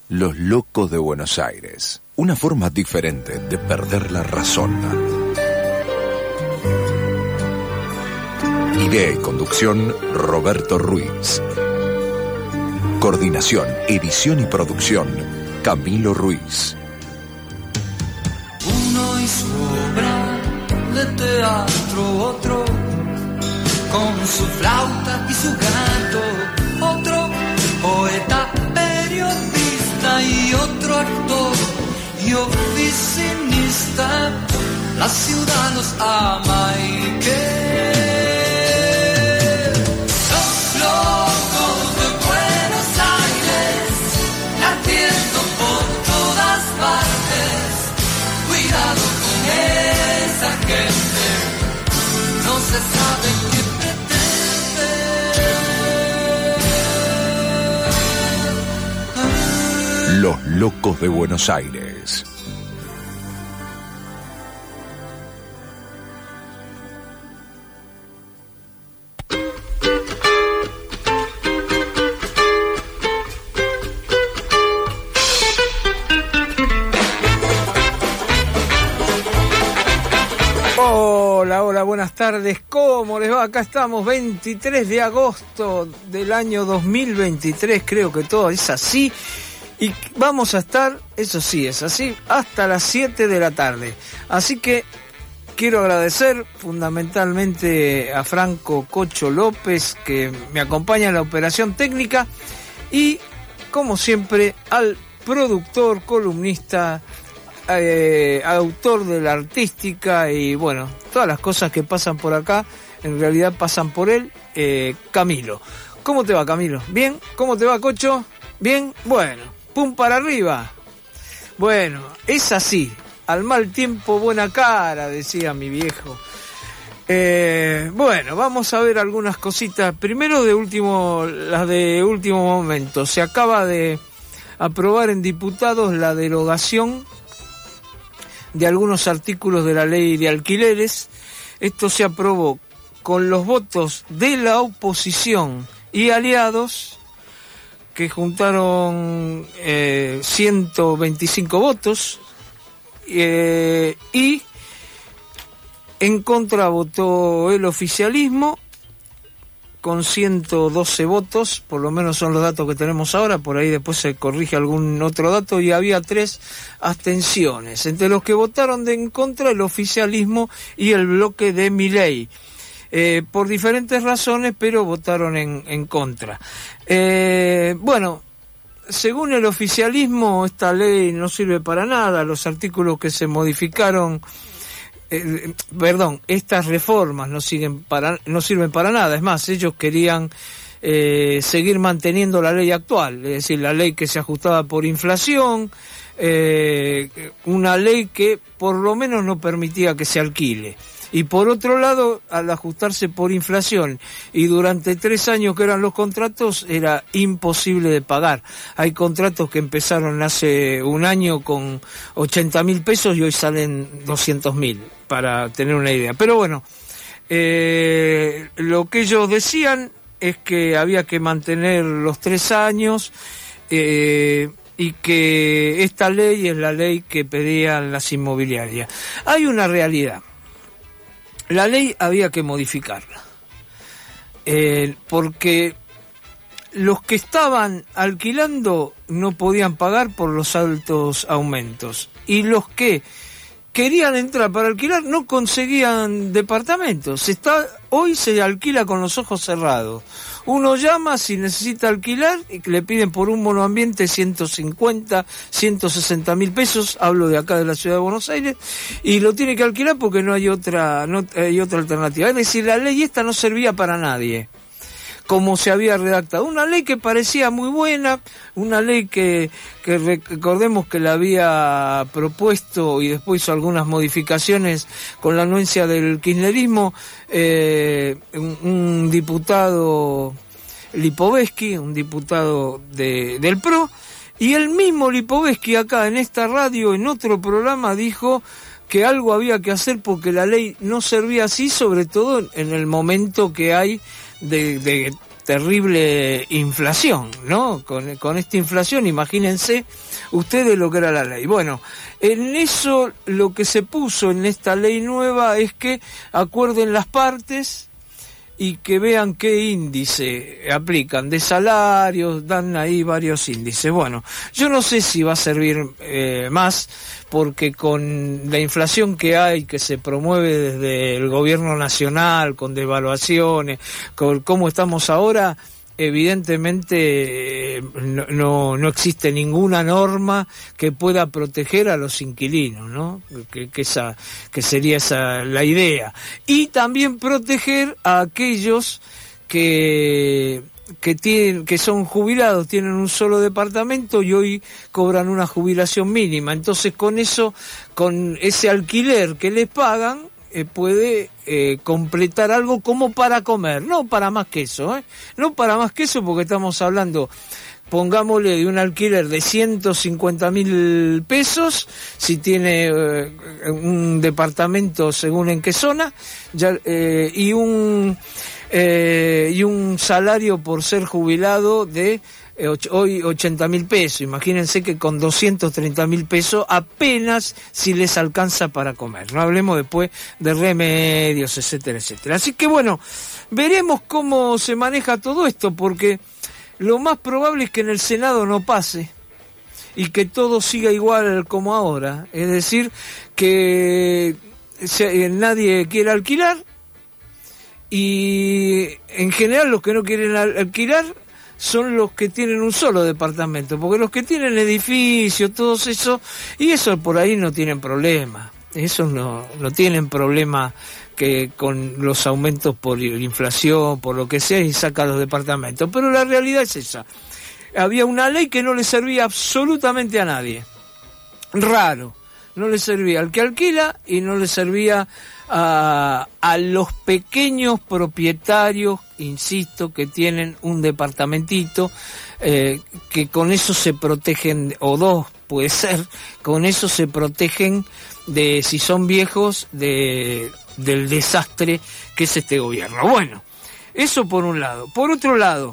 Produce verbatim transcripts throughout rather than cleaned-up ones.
Los locos de Buenos Aires. Una forma diferente de perder la razón. Idea y conducción, Roberto Ruiz. Coordinación, edición y producción, Camilo Ruiz. Uno y su obra de teatro, otro con su flauta y su canto, otro poeta, periodista y otro actor y oficinista. La ciudad nos ama y que los locos de Buenos Aires latiendo por todas partes. Cuidado con esa gente, no se sabe qué pretende. Los locos de Buenos Aires. Hola, hola, buenas tardes, ¿cómo les va? Acá estamos, veintitrés de agosto del año dos mil veintitrés, creo que todo es así, y vamos a estar, eso sí es así, hasta las siete de la tarde. Así que quiero agradecer fundamentalmente a Franco Cocho López, que me acompaña en la operación técnica, y como siempre al productor, columnista, Eh, autor de la artística y bueno, todas las cosas que pasan por acá en realidad pasan por él, eh, Camilo. ¿Cómo te va, Camilo? ¿Bien? ¿Cómo te va, Cocho? ¿Bien? Bueno, pum para arriba. Bueno, es así, al mal tiempo buena cara, decía mi viejo. Eh, bueno, vamos a ver algunas cositas. Primero de último, las de último momento. Se acaba de aprobar en diputados la derogación de algunos artículos de la ley de alquileres. Esto se aprobó con los votos de la oposición y aliados, que juntaron eh, ciento veinticinco votos, eh, y en contra votó el oficialismo con ciento doce votos, por lo menos son los datos que tenemos ahora, por ahí después se corrige algún otro dato, y había tres abstenciones, entre los que votaron de en contra el oficialismo y el bloque de Milei, eh, por diferentes razones, pero votaron en, en contra. Eh, bueno, según el oficialismo, esta ley no sirve para nada, los artículos que se modificaron Eh, perdón, estas reformas no siguen para, no sirven para nada. Es más, ellos querían eh, seguir manteniendo la ley actual, es decir, la ley que se ajustaba por inflación, eh, una ley que por lo menos no permitía que se alquile. Y por otro lado, al ajustarse por inflación y durante tres años que eran los contratos, era imposible de pagar. Hay contratos que empezaron hace un año con ochenta mil pesos y hoy salen doscientos mil, para tener una idea. Pero bueno, eh, lo que ellos decían es que había que mantener los tres años, eh, y que esta ley es la ley que pedían las inmobiliarias. Hay una realidad. La ley había que modificarla, eh, porque los que estaban alquilando no podían pagar por los altos aumentos, y los que querían entrar para alquilar no conseguían departamentos. Se está, hoy se alquila con los ojos cerrados. Uno llama si necesita alquilar y le piden por un monoambiente ciento cincuenta, ciento sesenta mil pesos, hablo de acá de la ciudad de Buenos Aires, y lo tiene que alquilar porque no hay otra, no hay otra alternativa. Es decir, la ley esta no servía para nadie, como se había redactado. Una ley que parecía muy buena, una ley que, que recordemos que la había propuesto y después hizo algunas modificaciones con la anuencia del kirchnerismo, eh, un, un diputado Lipovetsky, un diputado de, del P R O, y el mismo Lipovetsky acá en esta radio, en otro programa, dijo que algo había que hacer porque la ley no servía así, sobre todo en el momento que hay de, de terrible inflación, ¿no? Con, con esta inflación, imagínense ustedes lo que era la ley. Bueno, en eso lo que se puso en esta ley nueva es que acuerden las partes y que vean qué índice aplican de salarios, dan ahí varios índices. Bueno, yo no sé si va a servir eh, más, porque con la inflación que hay, que se promueve desde el gobierno nacional, con devaluaciones, con cómo estamos ahora, evidentemente eh, no, no, no existe ninguna norma que pueda proteger a los inquilinos, ¿no? Que, que, esa, que sería esa la idea. Y también proteger a aquellos que, que, tienen, que son jubilados, tienen un solo departamento y hoy cobran una jubilación mínima. Entonces con eso, con ese alquiler que les pagan, Eh, puede eh, completar algo como para comer, no para más que eso, ¿eh? No para más que eso, porque estamos hablando, pongámosle, de un alquiler de ciento cincuenta mil pesos, si tiene eh, un departamento según en qué zona, ya, eh, y un eh, y un salario por ser jubilado de hoy ochenta mil pesos. Imagínense que con doscientos treinta mil pesos apenas si les alcanza para comer. No hablemos después de remedios, etcétera, etcétera. Así que bueno, veremos cómo se maneja todo esto, porque lo más probable es que en el Senado no pase y que todo siga igual como ahora. Es decir, que nadie quiere alquilar y en general los que no quieren alquilar son los que tienen un solo departamento, porque los que tienen edificios, todos esos, y eso por ahí no tienen problema, esos no, no tienen problema que con los aumentos por inflación, por lo que sea, y sacan los departamentos, pero la realidad es esa. Había una ley que no le servía absolutamente a nadie, raro, no le servía al que alquila y no le servía a, a los pequeños propietarios, insisto, que tienen un departamentito, eh, que con eso se protegen, o dos puede ser, con eso se protegen de, si son viejos, de del desastre que es este gobierno. Bueno, eso por un lado. Por otro lado,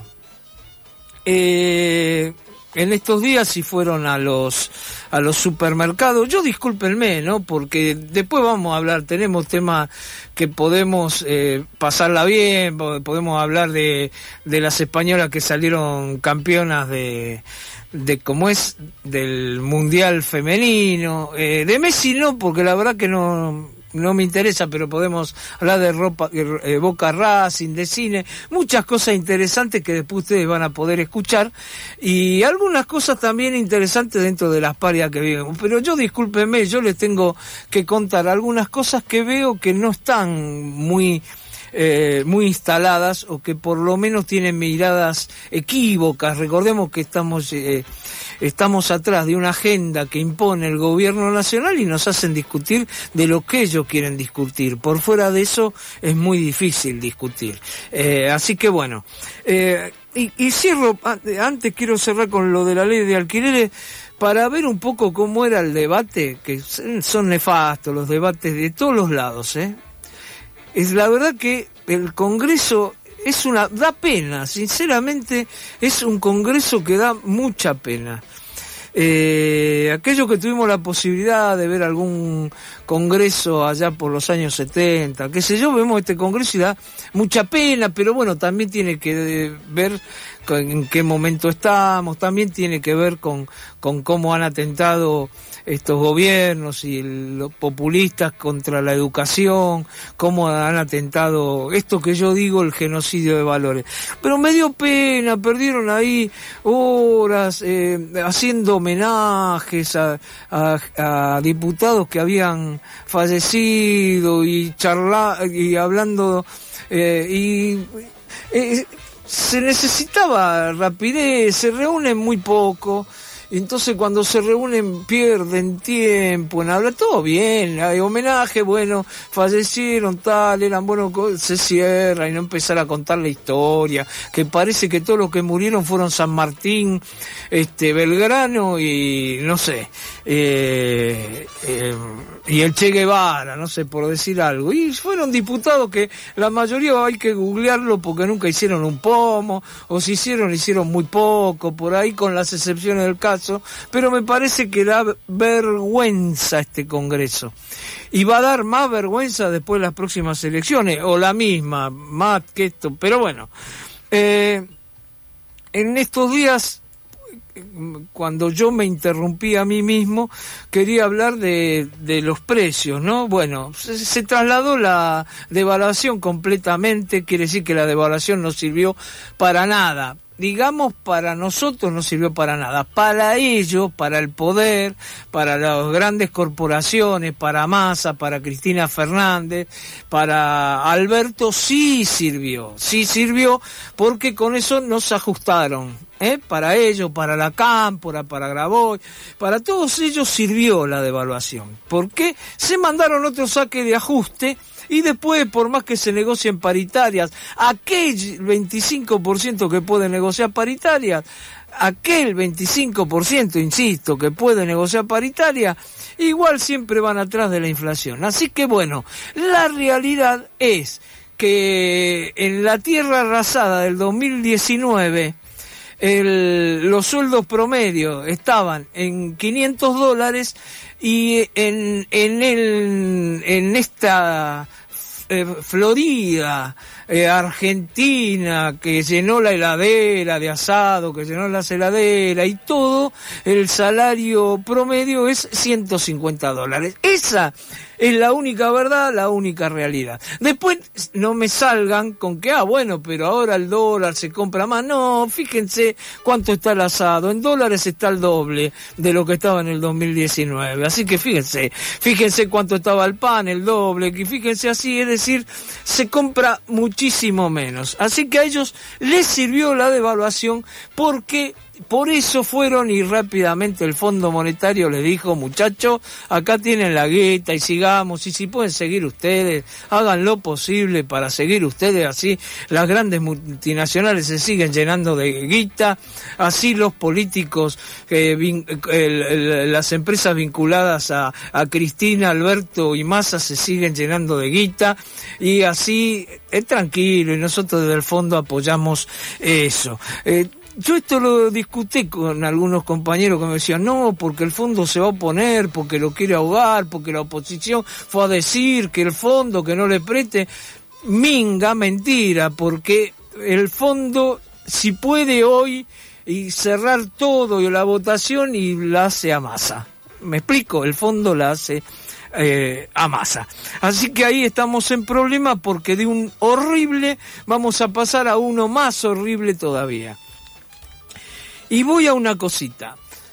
eh, en estos días si fueron a los a los supermercados, yo discúlpenme, ¿no? Porque después vamos a hablar, tenemos temas que podemos eh, pasarla bien, podemos hablar de, de las españolas que salieron campeonas de, de cómo es, del Mundial Femenino, eh, de Messi no, porque la verdad que no... no me interesa, pero podemos hablar de ropa, eh, Boca Racing, de cine, muchas cosas interesantes que después ustedes van a poder escuchar, y algunas cosas también interesantes dentro de las parias que viven. Pero yo, discúlpenme, yo les tengo que contar algunas cosas que veo que no están muy... Eh, muy instaladas, o que por lo menos tienen miradas equívocas. Recordemos que estamos eh, estamos atrás de una agenda que impone el gobierno nacional y nos hacen discutir de lo que ellos quieren discutir. Por fuera de eso es muy difícil discutir. Eh, así que bueno, eh, y, y cierro, antes quiero cerrar con lo de la ley de alquileres, para ver un poco cómo era el debate, que son nefastos los debates de todos los lados, ¿eh? Es la verdad que el Congreso es una, da pena, sinceramente es un Congreso que da mucha pena. Eh, aquellos que tuvimos la posibilidad de ver algún Congreso allá por los años setenta, qué sé yo, vemos este Congreso y da mucha pena, pero bueno, también tiene que ver en qué momento estamos, también tiene que ver con, con cómo han atentado estos gobiernos y los populistas contra la educación, cómo han atentado, esto que yo digo, el genocidio de valores. Pero me dio pena, perdieron ahí horas eh, haciendo homenajes a, a, a diputados que habían fallecido y charla, y hablando eh, y eh, se necesitaba rapidez, se reúnen muy poco. Entonces cuando se reúnen pierden tiempo en hablar, todo bien, hay homenaje, bueno, fallecieron tal, eran buenos, se cierra y no empezar a contar la historia, que parece que todos los que murieron fueron San Martín, este Belgrano y no sé, eh, eh, y el Che Guevara, no sé, por decir algo. Y fueron diputados que la mayoría hay que googlearlo porque nunca hicieron un pomo, o si hicieron, hicieron muy poco, por ahí con las excepciones del caso, pero me parece que da vergüenza este Congreso. Y va a dar más vergüenza después de las próximas elecciones, o la misma, más que esto, pero bueno. Eh, en estos días, cuando yo me interrumpí a mí mismo, quería hablar de, de los precios, ¿no? Bueno, se, se trasladó la devaluación completamente, quiere decir que la devaluación no sirvió para nada. Digamos, para nosotros no sirvió para nada. Para ellos, para el poder, para las grandes corporaciones, para Massa, para Cristina Fernández, para Alberto, sí sirvió. Sí sirvió porque con eso nos ajustaron. ¿Eh? Para ellos, para la Cámpora, para Grabois, para todos ellos sirvió la devaluación. ¿Por qué? Se mandaron otro saque de ajuste y después, por más que se negocien paritarias, aquel veinticinco por ciento que puede negociar paritarias, aquel veinticinco por ciento, insisto, que puede negociar paritaria, igual siempre van atrás de la inflación. Así que bueno, la realidad es que en la tierra arrasada del dos mil diecinueve, El, los sueldos promedios estaban en quinientos dólares y en, en, el, en esta eh, Florida, eh, Argentina, que llenó la heladera de asado, que llenó las heladeras y todo, el salario promedio es ciento cincuenta dólares. Esa es la única verdad, la única realidad. Después no me salgan con que, ah, bueno, pero ahora el dólar se compra más. No, fíjense cuánto está el asado. En dólares está el doble de lo que estaba en el dos mil diecinueve. Así que fíjense, fíjense cuánto estaba el pan, el doble, que fíjense así, es decir, se compra muchísimo menos. Así que a ellos les sirvió la devaluación porque... Por eso fueron y rápidamente el Fondo Monetario les dijo, muchachos, acá tienen la guita y sigamos, y si pueden seguir ustedes, hagan lo posible para seguir ustedes, así las grandes multinacionales se siguen llenando de guita, así los políticos, eh, vin, el, el, las empresas vinculadas a, a Cristina, Alberto y Massa se siguen llenando de guita, y así es tranquilo, y nosotros desde el fondo apoyamos eso. Eh, Yo esto lo discutí con algunos compañeros que me decían, no, porque el fondo se va a oponer, porque lo quiere ahogar, porque la oposición fue a decir que el fondo, que no le preste. Minga, mentira, porque el fondo, si puede hoy, y cerrar todo y la votación y la hace a Massa. ¿Me explico? El fondo la hace eh, a Massa. Así que ahí estamos en problema porque de un horrible vamos a pasar a uno más horrible todavía. Y voy a una cosita,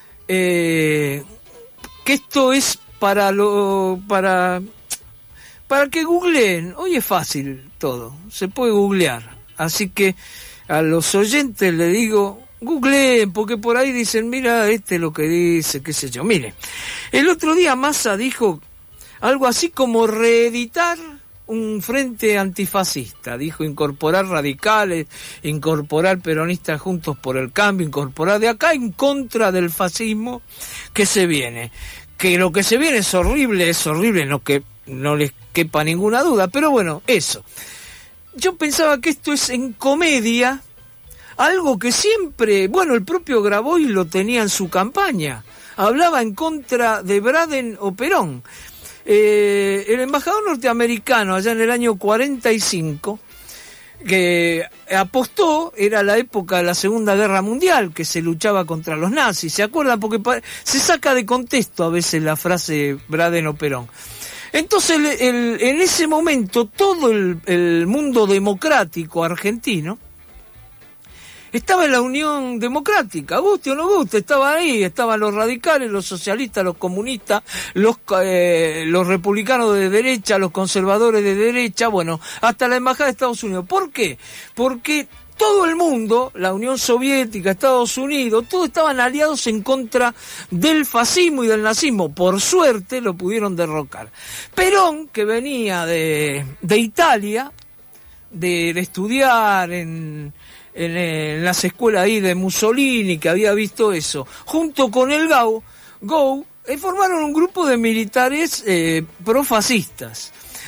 eh, que esto es para lo, para, para que googleen. Hoy es fácil todo, se puede googlear. Así que a los oyentes les digo, googleen, porque por ahí dicen, mira, este es lo que dice, qué sé yo. Mire, el otro día Massa dijo algo así como reeditar un frente antifascista, dijo incorporar radicales, incorporar peronistas juntos por el cambio, incorporar de acá en contra del fascismo que se viene. Que lo que se viene es horrible, es horrible, no que no les quepa ninguna duda, pero bueno, eso. Yo pensaba que esto es en comedia, algo que siempre, bueno, el propio Grabois lo tenía en su campaña, hablaba en contra de Braden o Perón. Eh, el embajador norteamericano allá en el año cuarenta y cinco que apostó, era la época de la Segunda Guerra Mundial, que se luchaba contra los nazis, ¿se acuerdan? Porque se saca de contexto a veces la frase Braden o Perón. Entonces el, el, en ese momento todo el, el mundo democrático argentino estaba en la Unión Democrática, guste o no guste, estaba ahí, estaban los radicales, los socialistas, los comunistas, los eh, los republicanos de derecha, los conservadores de derecha, bueno, hasta la Embajada de Estados Unidos. ¿Por qué? Porque todo el mundo, la Unión Soviética, Estados Unidos, todos estaban aliados en contra del fascismo y del nazismo. Por suerte lo pudieron derrocar. Perón, que venía de, de Italia, de, de estudiar en... En, en las escuelas ahí de Mussolini, que había visto eso, junto con el G A U, Go, eh, formaron un grupo de militares eh, profascistas.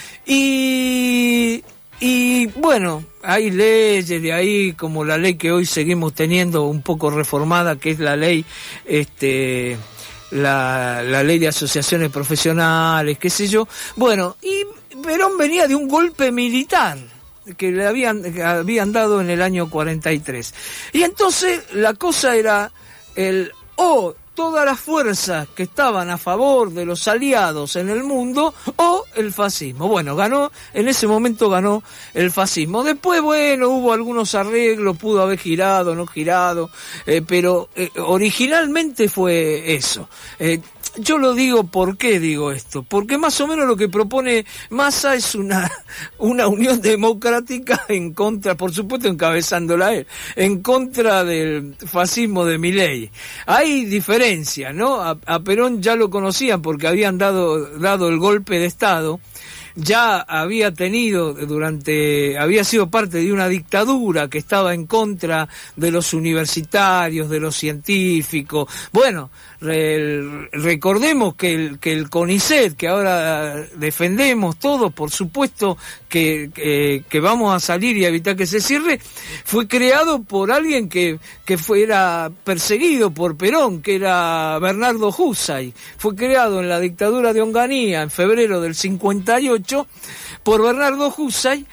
Y, y bueno, hay leyes de ahí, como la ley que hoy seguimos teniendo un poco reformada, que es la ley, este, la, la ley de asociaciones profesionales, qué sé yo. Bueno, y Perón venía de un golpe militar que le habían, que habían dado en el año cuarenta y tres. Y entonces la cosa era el o todas las fuerzas que estaban a favor de los aliados en el mundo o el fascismo. Bueno, ganó, en ese momento ganó el fascismo. Después, bueno, hubo algunos arreglos, pudo haber girado, no girado, eh, pero eh, originalmente fue eso. Eh, Yo lo digo, ¿por qué digo esto? Porque más o menos lo que propone Massa es una, una unión democrática en contra, por supuesto encabezándola él, en contra del fascismo de Milei. Hay diferencia, ¿no? A, a Perón ya lo conocían porque habían dado, dado el golpe de Estado. Ya había tenido durante, había sido parte de una dictadura que estaba en contra de los universitarios, de los científicos. Bueno, re, recordemos que el, que el CONICET, que ahora defendemos todos, por supuesto que, que, que vamos a salir y evitar que se cierre, fue creado por alguien que, que fuera perseguido por Perón, que era Bernardo Husay. Fue creado en la dictadura de Onganía en febrero del cincuenta y ocho por Bernardo Husay,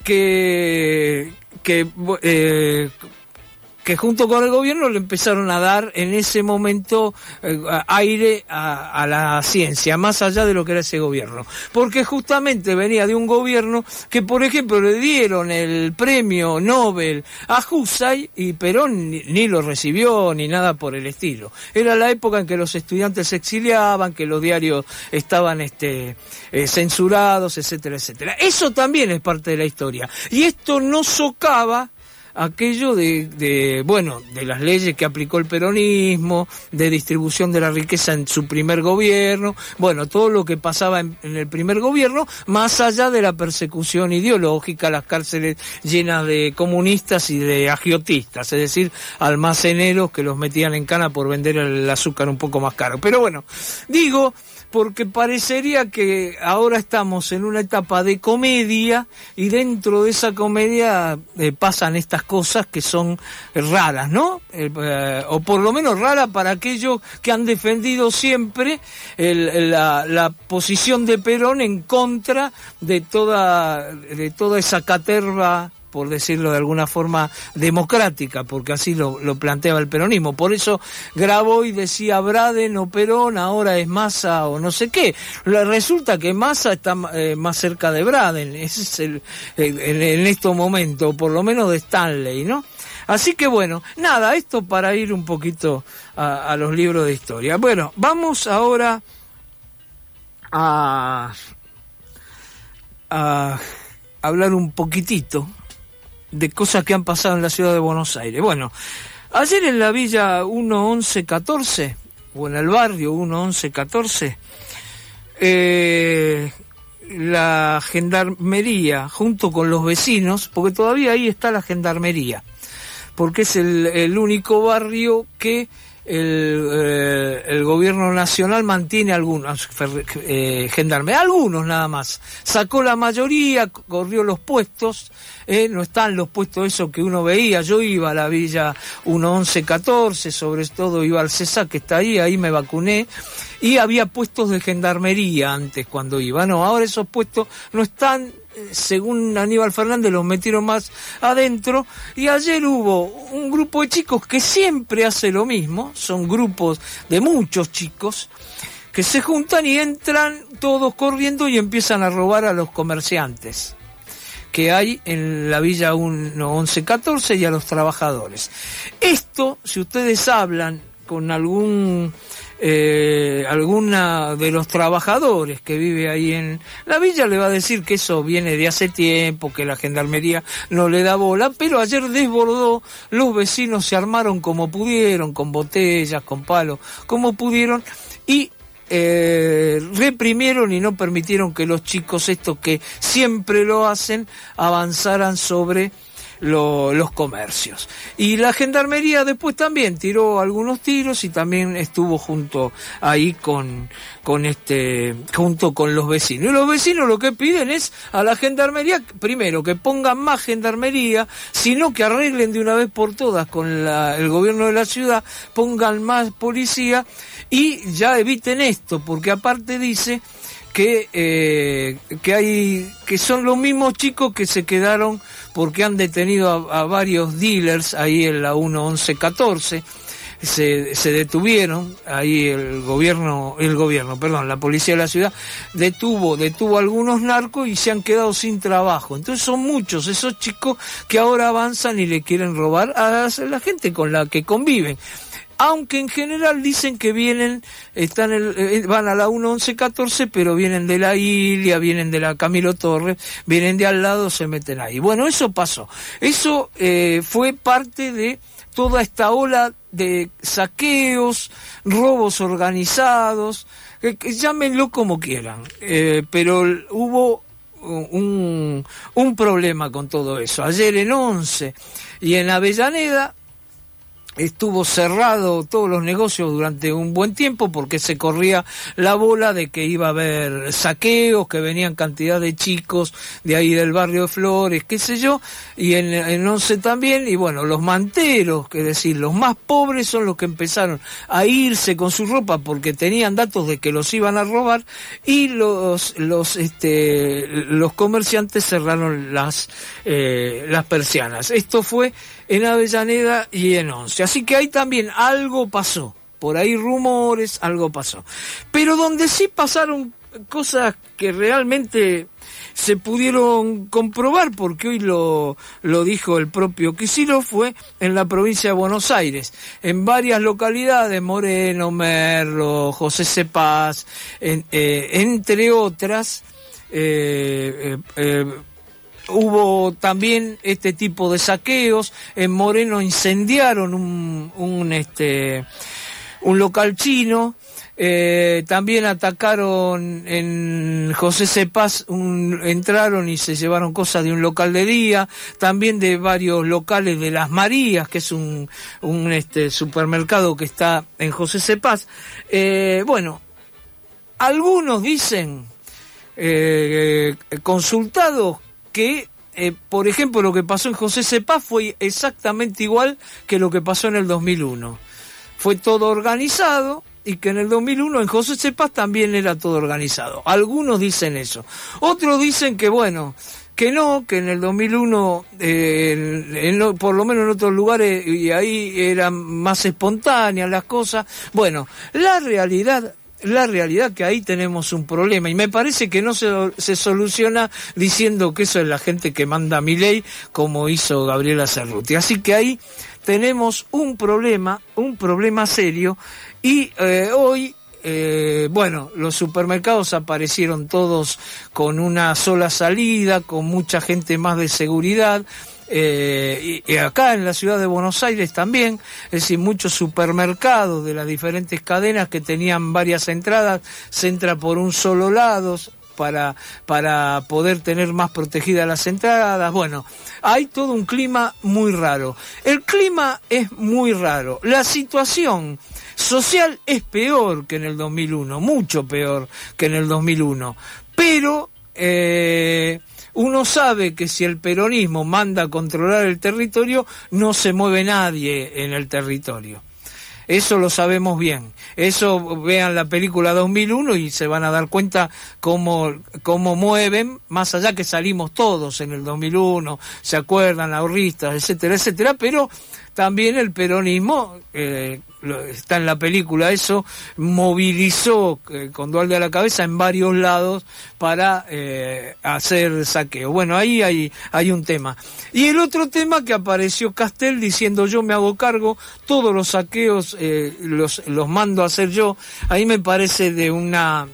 que que eh, que junto con el gobierno le empezaron a dar en ese momento eh, aire a, a la ciencia, más allá de lo que era ese gobierno, porque justamente venía de un gobierno que, por ejemplo, le dieron el premio Nobel a Husay y Perón ni, ni lo recibió ni nada por el estilo. Era la época en que los estudiantes se exiliaban, que los diarios estaban este eh, censurados, etcétera, etcétera. Eso también es parte de la historia, y esto no socava aquello de, de, bueno, de las leyes que aplicó el peronismo, de distribución de la riqueza en su primer gobierno, bueno, todo lo que pasaba en, en el primer gobierno, más allá de la persecución ideológica, las cárceles llenas de comunistas y de agiotistas, es decir, almaceneros que los metían en cana por vender el azúcar un poco más caro. Pero bueno, digo, porque parecería que ahora estamos en una etapa de comedia y dentro de esa comedia eh, pasan estas cosas que son raras, ¿no? Eh, eh, o por lo menos raras para aquellos que han defendido siempre el, la, la posición de Perón en contra de toda, de toda esa caterva, por decirlo de alguna forma, democrática, porque así lo, lo planteaba el peronismo. Por eso grabó y decía Braden o Perón, ahora es Massa o no sé qué. Resulta que Massa está eh, más cerca de Braden, ese es el, el, en, en estos momentos, por lo menos de Stanley, ¿no? Así que bueno, nada, esto para ir un poquito a, a los libros de historia. Bueno, vamos ahora a, a hablar un poquitito de cosas que han pasado en la ciudad de Buenos Aires. Bueno, ayer en la Villa uno once catorce, o en el barrio uno once catorce, eh, la gendarmería, junto con los vecinos, porque todavía ahí está la gendarmería, porque es el, el único barrio que el, eh, el gobierno nacional mantiene algunos eh, gendarmes, algunos nada más, sacó la mayoría, corrió los puestos, eh, no están los puestos esos que uno veía. Yo iba a la Villa uno once catorce, sobre todo iba al CESAC que está ahí, ahí me vacuné, y había puestos de gendarmería antes cuando iba, no, ahora esos puestos no están. Según Aníbal Fernández los metieron más adentro, y ayer hubo un grupo de chicos que siempre hace lo mismo, son grupos de muchos chicos que se juntan y entran todos corriendo y empiezan a robar a los comerciantes que hay en la Villa uno once catorce y a los trabajadores. Esto, si ustedes hablan con algún Eh, alguna de los trabajadores que vive ahí en la villa, le va a decir que eso viene de hace tiempo, que la gendarmería no le da bola, pero ayer desbordó, los vecinos se armaron como pudieron, con botellas, con palos, como pudieron, y eh, reprimieron y no permitieron que los chicos estos que siempre lo hacen avanzaran sobre lo, los comercios. Y la gendarmería después también tiró algunos tiros y también estuvo junto ahí con, con este, junto con los vecinos. Y los vecinos lo que piden es a la gendarmería, primero, que pongan más gendarmería, sino que arreglen de una vez por todas con la, el gobierno de la ciudad, pongan más policía y ya eviten esto, porque aparte dice que eh, que hay que son los mismos chicos que se quedaron porque han detenido a, a varios dealers ahí en la uno once catorce. Se, se detuvieron, ahí el gobierno, el gobierno, perdón, la policía de la ciudad detuvo, detuvo a algunos narcos y se han quedado sin trabajo. Entonces son muchos esos chicos que ahora avanzan y le quieren robar a la gente con la que conviven. Aunque en general dicen que vienen, están el, van a la uno once catorce, pero vienen de la Ilia, vienen de la Camilo Torres, vienen de al lado, se meten ahí. Bueno, eso pasó. Eso eh, fue parte de toda esta ola de saqueos, robos organizados, eh, llámenlo como quieran, eh, pero hubo un, un problema con todo eso. Ayer en Once y en Avellaneda estuvo cerrado todos los negocios durante un buen tiempo porque se corría la bola de que iba a haber saqueos, que venían cantidad de chicos de ahí del barrio de Flores, qué sé yo, y en, en Once también, y bueno, los manteros, es decir, los más pobres son los que empezaron a irse con su ropa porque tenían datos de que los iban a robar, y los los este los comerciantes cerraron las eh, las persianas. Esto fue en Avellaneda y en Once. Así que ahí también algo pasó. Por ahí rumores, algo pasó. Pero donde sí pasaron cosas que realmente se pudieron comprobar, porque hoy lo, lo dijo el propio Kicillof, fue en la provincia de Buenos Aires. En varias localidades, Moreno, Merlo, José Cepaz, en, eh, entre otras, eh, eh, eh, hubo también este tipo de saqueos. En Moreno incendiaron un, un este un local chino. Eh, también atacaron en José Cepaz, un, entraron y se llevaron cosas de un local de día, también de varios locales de Las Marías, que es un, un este supermercado que está en José Cepaz. Eh, bueno, algunos dicen, eh, consultados, que, eh, por ejemplo, lo que pasó en José Cepaz fue exactamente igual que lo que pasó en el dos mil uno. Fue todo organizado, y que en el dos mil uno en José Cepaz también era todo organizado. Algunos dicen eso. Otros dicen que, bueno, que no, que en el dos mil uno, eh, en, en, por lo menos en otros lugares, y ahí eran más espontáneas las cosas. Bueno, la realidad... La realidad que ahí tenemos un problema, y me parece que no se, se soluciona diciendo que eso es la gente que manda Milei, como hizo Gabriela Cerruti. Así que ahí tenemos un problema, un problema serio, y eh, hoy, eh, bueno, los supermercados aparecieron todos con una sola salida, con mucha gente más de seguridad. Eh, y, y acá en la ciudad de Buenos Aires también, es decir, muchos supermercados de las diferentes cadenas que tenían varias entradas, se entra por un solo lado para, para poder tener más protegidas las entradas. Bueno, hay todo un clima muy raro. El clima es muy raro. La situación social es peor que en el dos mil uno, mucho peor que en el dos mil uno, pero... Eh, uno sabe que si el peronismo manda a controlar el territorio, no se mueve nadie en el territorio. Eso lo sabemos bien. Eso, vean la película dos mil uno y se van a dar cuenta cómo, cómo mueven, más allá que salimos todos en el dos mil uno, se acuerdan, ahorristas, etcétera, etcétera, pero también el peronismo, eh, está en la película eso, movilizó eh, con Duhalde a la cabeza en varios lados para eh, hacer saqueo. Bueno, ahí hay, hay un tema. Y el otro tema que apareció Castel diciendo yo me hago cargo, todos los saqueos eh, los, los mando a hacer yo, ahí me parece de una...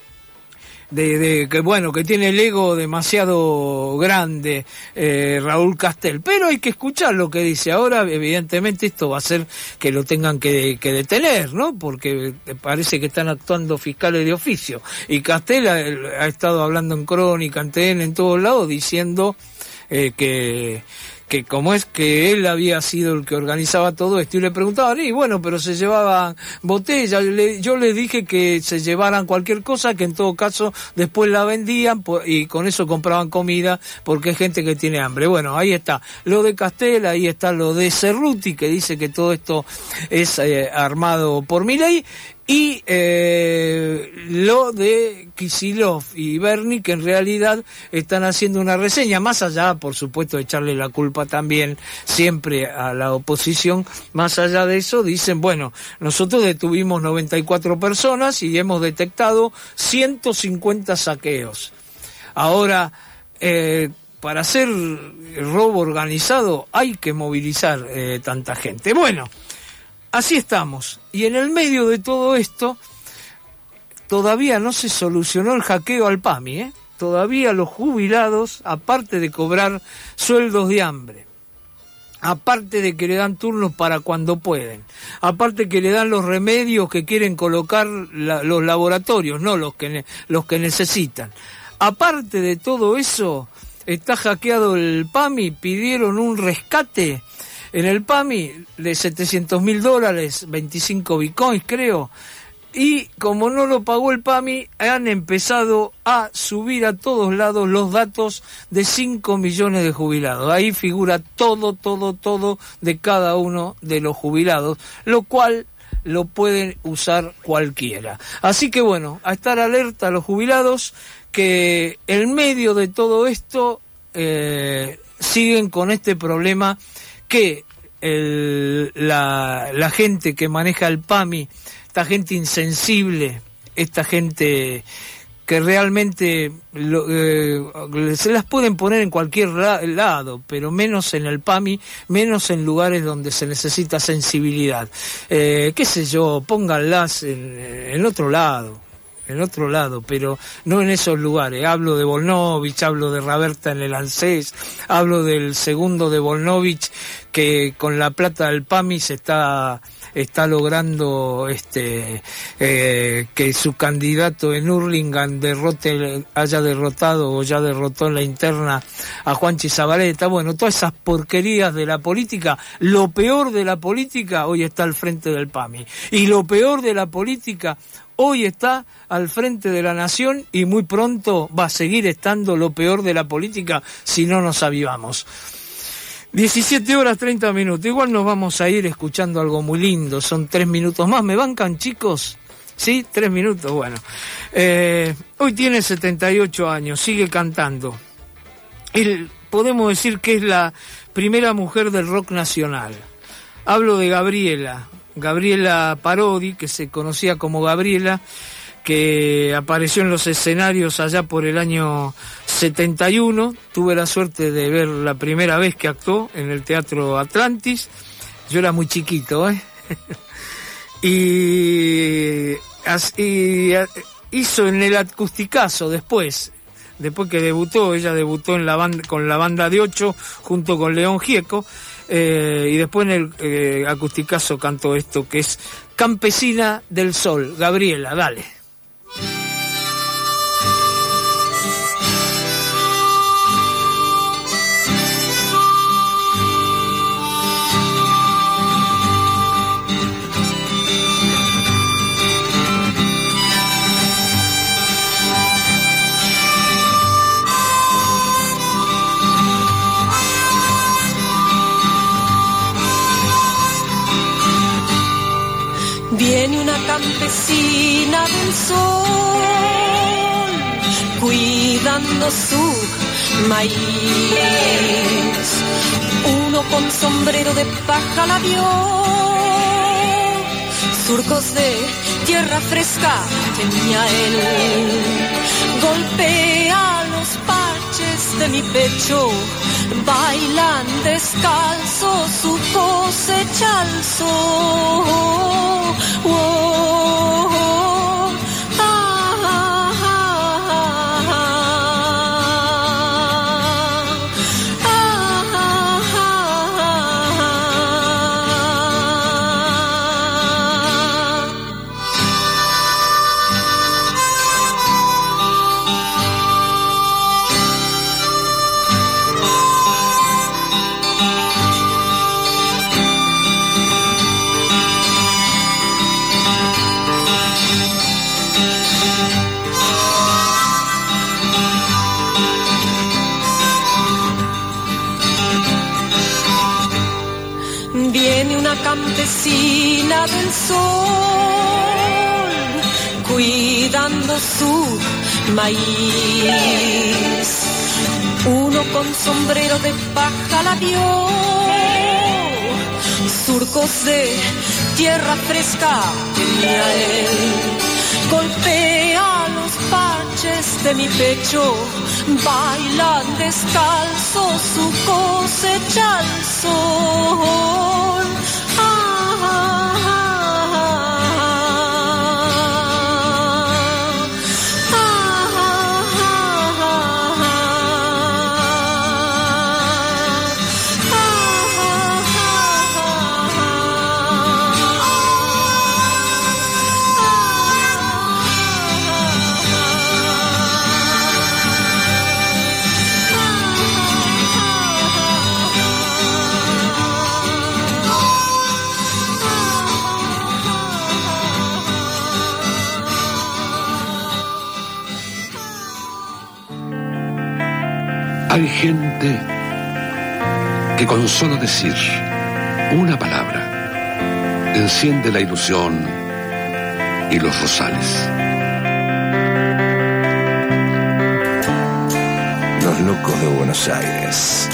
De, de que bueno, que tiene el ego demasiado grande eh, Raúl Castel, pero hay que escuchar lo que dice. Ahora evidentemente esto va a hacer que lo tengan que, que detener, ¿no? Porque parece que están actuando fiscales de oficio, y Castel ha, ha estado hablando en Crónica, en T N, en todos lados, diciendo eh, que que como es que él había sido el que organizaba todo esto, y le preguntaban, y bueno, pero se llevaban botellas, le, yo les dije que se llevaran cualquier cosa, que en todo caso después la vendían y con eso compraban comida, porque hay gente que tiene hambre. Bueno, ahí está lo de Castel, ahí está lo de Cerruti, que dice que todo esto es eh, armado por Milei, y eh, lo de Kicillof y Bernie, que en realidad están haciendo una reseña, más allá, por supuesto, de echarle la culpa también siempre a la oposición. Más allá de eso, dicen, bueno, nosotros detuvimos noventa y cuatro personas y hemos detectado ciento cincuenta saqueos. Ahora, eh, para hacer robo organizado hay que movilizar eh, tanta gente. Bueno, así estamos. Y en el medio de todo esto, todavía no se solucionó el hackeo al PAMI, ¿eh? Todavía los jubilados, aparte de cobrar sueldos de hambre, aparte de que le dan turnos para cuando pueden, aparte que le dan los remedios que quieren colocar la, los laboratorios, no los que, ne- los que necesitan. Aparte de todo eso, está hackeado el PAMI, pidieron un rescate en el PAMI de setecientos mil dólares, veinticinco bitcoins creo, y como no lo pagó el PAMI, han empezado a subir a todos lados los datos de cinco millones de jubilados. Ahí figura todo, todo, todo de cada uno de los jubilados, lo cual lo pueden usar cualquiera. Así que bueno, a estar alerta a los jubilados, que en medio de todo esto eh, siguen con este problema, que el, la, la gente que maneja el PAMI, esta gente insensible, esta gente que realmente lo, eh, se las pueden poner en cualquier la, lado, pero menos en el PAMI, menos en lugares donde se necesita sensibilidad. Eh, qué sé yo, pónganlas en, en otro lado. en otro lado, pero no en esos lugares. Hablo de Volnovich, hablo de Raberta en el ANSES, hablo del segundo de Volnovich, que con la plata del PAMI se está está logrando este eh, que su candidato en Hurlingham derrote, haya derrotado o ya derrotó en la interna a Juanchi Zabaleta. Bueno, todas esas porquerías de la política, lo peor de la política hoy está al frente del PAMI, y lo peor de la política hoy está al frente de la nación, y muy pronto va a seguir estando lo peor de la política si no nos avivamos. diecisiete horas treinta minutos, igual nos vamos a ir escuchando algo muy lindo, son tres minutos más. ¿Me bancan, chicos? ¿Sí? Tres minutos, bueno. Eh, hoy tiene setenta y ocho años, sigue cantando. Él, podemos decir que es la primera mujer del rock nacional. Hablo de Gabriela. Gabriela Parodi, que se conocía como Gabriela, que apareció en los escenarios allá por el año setenta y uno. Tuve la suerte de ver la primera vez que actuó en el Teatro Atlantis. Yo era muy chiquito, ¿eh? y, y hizo en el Acusticazo después, después que debutó, ella debutó en la banda, con la banda de ocho junto con León Gieco. Eh, y después en el eh, Acusticazo cantó esto, que es Campesina del Sol. Gabriela, dale. Viene una campesina del sol, cuidando su maíz. Uno con sombrero de paja la vio, surcos de tierra fresca tenía él. Golpea los parches de mi pecho, bailan descalzo, su cosecha al sol. Oh, oh, ah, ah, ah, ah, ah, ah. campesina del sol, cuidando su maíz. Uno con sombrero de paja la vio, surcos de tierra fresca tenía él. Golpea los parches de mi pecho, bailan descalzo su cosecha al sol. Ah, ah, ah, Hay gente que con solo decir una palabra enciende la ilusión y los rosales. Los locos de Buenos Aires.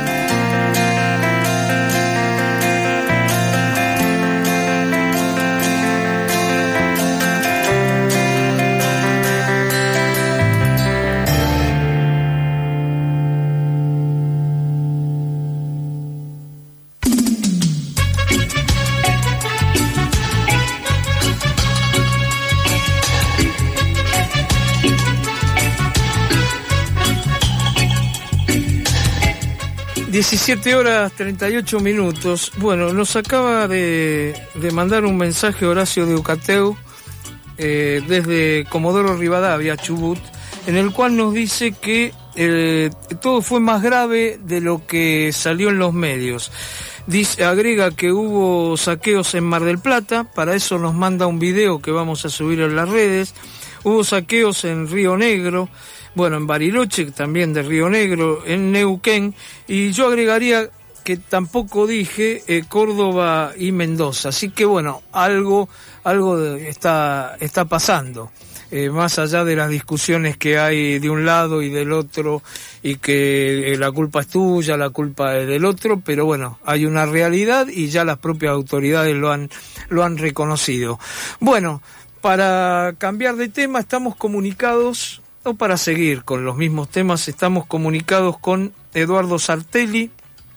diecisiete horas treinta y ocho minutos. Bueno, nos acaba de, de mandar un mensaje Horacio de Ucateu eh, desde Comodoro Rivadavia, Chubut, en el cual nos dice que eh, todo fue más grave de lo que salió en los medios. Dice, agrega que hubo saqueos en Mar del Plata, para eso nos manda un video que vamos a subir en las redes. Hubo saqueos en Río Negro, bueno, en Bariloche, también de Río Negro, en Neuquén, y yo agregaría que tampoco dije eh, Córdoba y Mendoza. Así que bueno, algo algo de, está está pasando, eh, más allá de las discusiones que hay de un lado y del otro, y que eh, la culpa es tuya, la culpa es del otro, pero bueno, hay una realidad y ya las propias autoridades lo han lo han reconocido. Bueno, para cambiar de tema, estamos comunicados, o para seguir con los mismos temas, estamos comunicados con Eduardo Sartelli,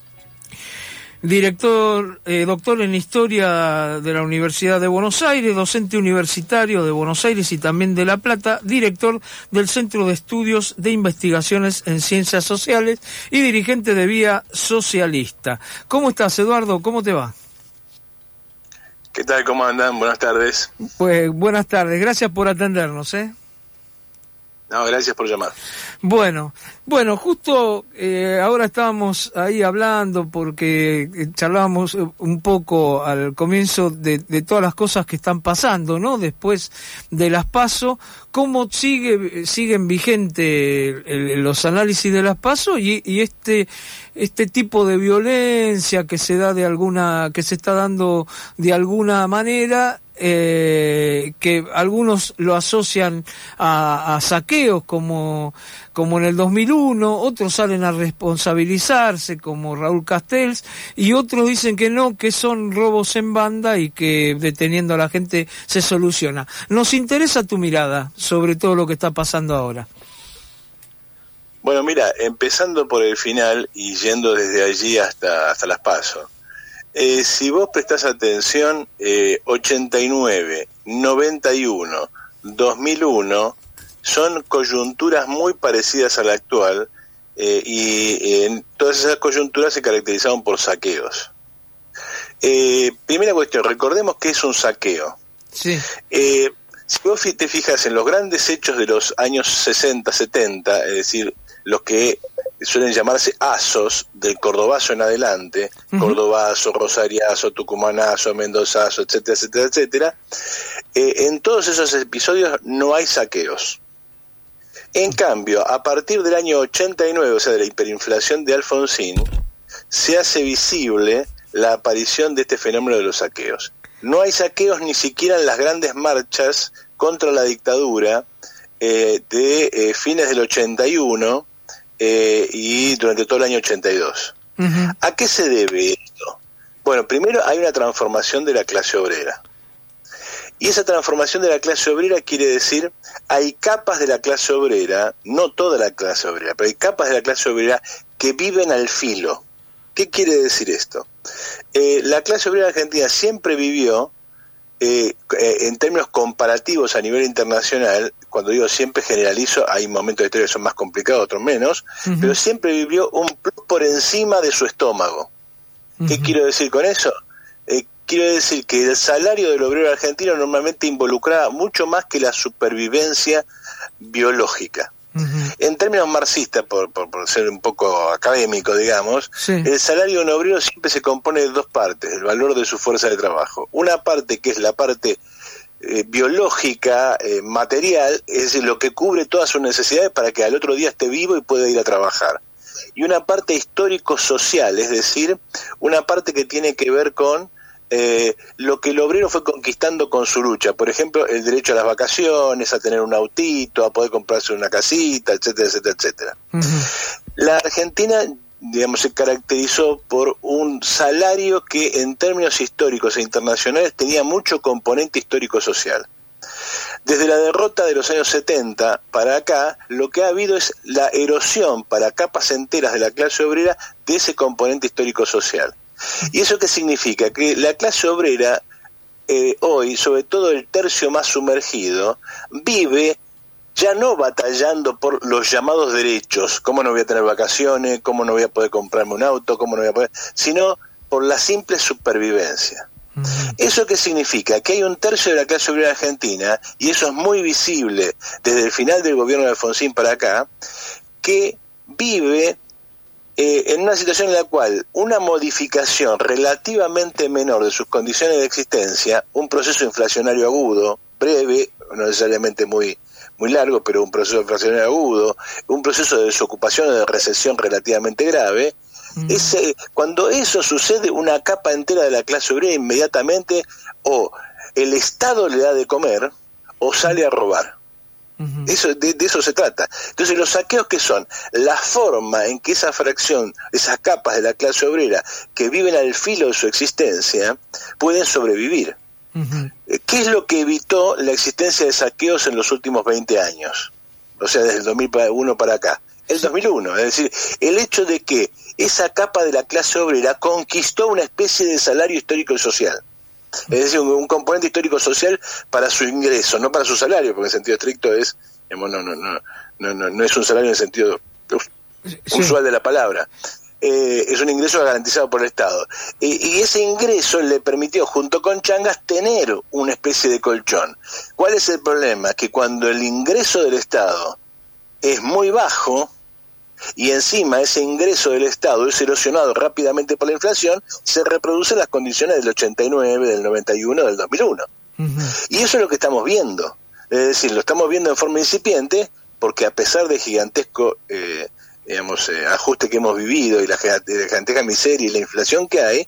director, eh, doctor en Historia de la Universidad de Buenos Aires, docente universitario de Buenos Aires y también de La Plata, director del Centro de Estudios de Investigaciones en Ciencias Sociales y dirigente de Vía Socialista. ¿Cómo estás, Eduardo? ¿Cómo te va? ¿Qué tal? ¿Cómo andan? Buenas tardes. Pues buenas tardes, gracias por atendernos, ¿eh? No, gracias por llamar. Bueno, bueno, justo eh, ahora estábamos ahí hablando porque charlábamos un poco al comienzo de, de todas las cosas que están pasando, ¿no? Después de las PASO, cómo sigue siguen vigentes los análisis de las PASO y, y este este tipo de violencia que se da de alguna que se está dando de alguna manera. Eh, que algunos lo asocian a, a saqueos como, como en el dos mil uno, otros salen a responsabilizarse como Raúl Castells y otros dicen que no, que son robos en banda y que deteniendo a la gente se soluciona. Nos interesa tu mirada sobre todo lo que está pasando ahora. Bueno, mira, empezando por el final y yendo desde allí hasta, hasta las PASO. Eh, si vos prestás atención, eh, ochenta y nueve, noventa y uno, dos mil uno son coyunturas muy parecidas a la actual eh, y en todas esas coyunturas se caracterizaban por saqueos. Eh, primera cuestión, recordemos que es un saqueo. Sí. Eh, si vos te fijas en los grandes hechos de los años sesenta, setenta, es decir, los que suelen llamarse asos del cordobazo en adelante, uh-huh. Cordobazo, Rosariazo, Tucumanazo, Mendozazo, etcétera, etcétera, etcétera, eh, en todos esos episodios no hay saqueos. En cambio, a partir del año ochenta y nueve, o sea, de la hiperinflación de Alfonsín, se hace visible la aparición de este fenómeno de los saqueos. No hay saqueos ni siquiera en las grandes marchas contra la dictadura eh, de eh, fines del ochenta y uno eh, y durante todo el año ochenta y dos. Uh-huh. ¿A qué se debe esto? Bueno, primero hay una transformación de la clase obrera. Y esa transformación de la clase obrera quiere decir, hay capas de la clase obrera, no toda la clase obrera, pero hay capas de la clase obrera que viven al filo. ¿Qué quiere decir esto? Eh, la clase obrera argentina siempre vivió, eh, eh, en términos comparativos a nivel internacional, cuando digo siempre generalizo, hay momentos de historia que son más complicados, otros menos, uh-huh. pero siempre vivió un plus por encima de su estómago. ¿Qué uh-huh. quiero decir con eso? Eh, quiero decir que el salario del obrero argentino normalmente involucraba mucho más que la supervivencia biológica. Uh-huh. En términos marxistas, por, por, por ser un poco académico, digamos, sí. el salario de un obrero siempre se compone de dos partes, el valor de su fuerza de trabajo. Una parte que es la parte eh, biológica, eh, material, es decir, lo que cubre todas sus necesidades para que al otro día esté vivo y pueda ir a trabajar. Y una parte histórico-social, es decir, una parte que tiene que ver con Eh, lo que el obrero fue conquistando con su lucha, por ejemplo, el derecho a las vacaciones, a tener un autito, a poder comprarse una casita, etcétera, etcétera, etcétera. Uh-huh. La Argentina, digamos, se caracterizó por un salario que en términos históricos e internacionales tenía mucho componente histórico-social. Desde la derrota de los años setenta para acá, lo que ha habido es la erosión para capas enteras de la clase obrera de ese componente histórico-social. ¿Y eso qué significa? Que la clase obrera eh, hoy, sobre todo el tercio más sumergido, vive ya no batallando por los llamados derechos, cómo no voy a tener vacaciones, cómo no voy a poder comprarme un auto, cómo no voy a poder, sino por la simple supervivencia. Uh-huh. ¿Eso qué significa? Que hay un tercio de la clase obrera argentina, y eso es muy visible desde el final del gobierno de Alfonsín para acá, que vive Eh, en una situación en la cual una modificación relativamente menor de sus condiciones de existencia, un proceso inflacionario agudo, breve, no necesariamente muy muy largo, pero un proceso inflacionario agudo, un proceso de desocupación o de recesión relativamente grave, mm. ese, cuando eso sucede, una capa entera de la clase obrera inmediatamente o el Estado le da de comer o sale a robar. Uh-huh. Eso, de, de eso se trata. Entonces, los saqueos, ¿qué son? La forma en que esa fracción, esas capas de la clase obrera que viven al filo de su existencia, pueden sobrevivir. Uh-huh. ¿Qué es lo que evitó la existencia de saqueos en los últimos veinte años? O sea, desde el dos mil uno para acá. El dos mil uno, es decir, el hecho de que esa capa de la clase obrera conquistó una especie de salario histórico y social. Es decir, un, un componente histórico-social para su ingreso, no para su salario, porque en sentido estricto es, digamos, no, no, no, no, no, no es un salario en el sentido uf, sí. usual de la palabra. Eh, es un ingreso garantizado por el Estado. Eh, y ese ingreso le permitió, junto con Changas, tener una especie de colchón. ¿Cuál es el problema? Que cuando el ingreso del Estado es muy bajo, y encima ese ingreso del Estado es erosionado rápidamente por la inflación, se reproducen las condiciones del ochenta y nueve, del noventa y uno, del dos mil uno. Uh-huh. Y eso es lo que estamos viendo. Es decir, lo estamos viendo en forma incipiente, porque a pesar de gigantesco eh, digamos, eh, ajuste que hemos vivido y la gigantesca miseria y la inflación que hay,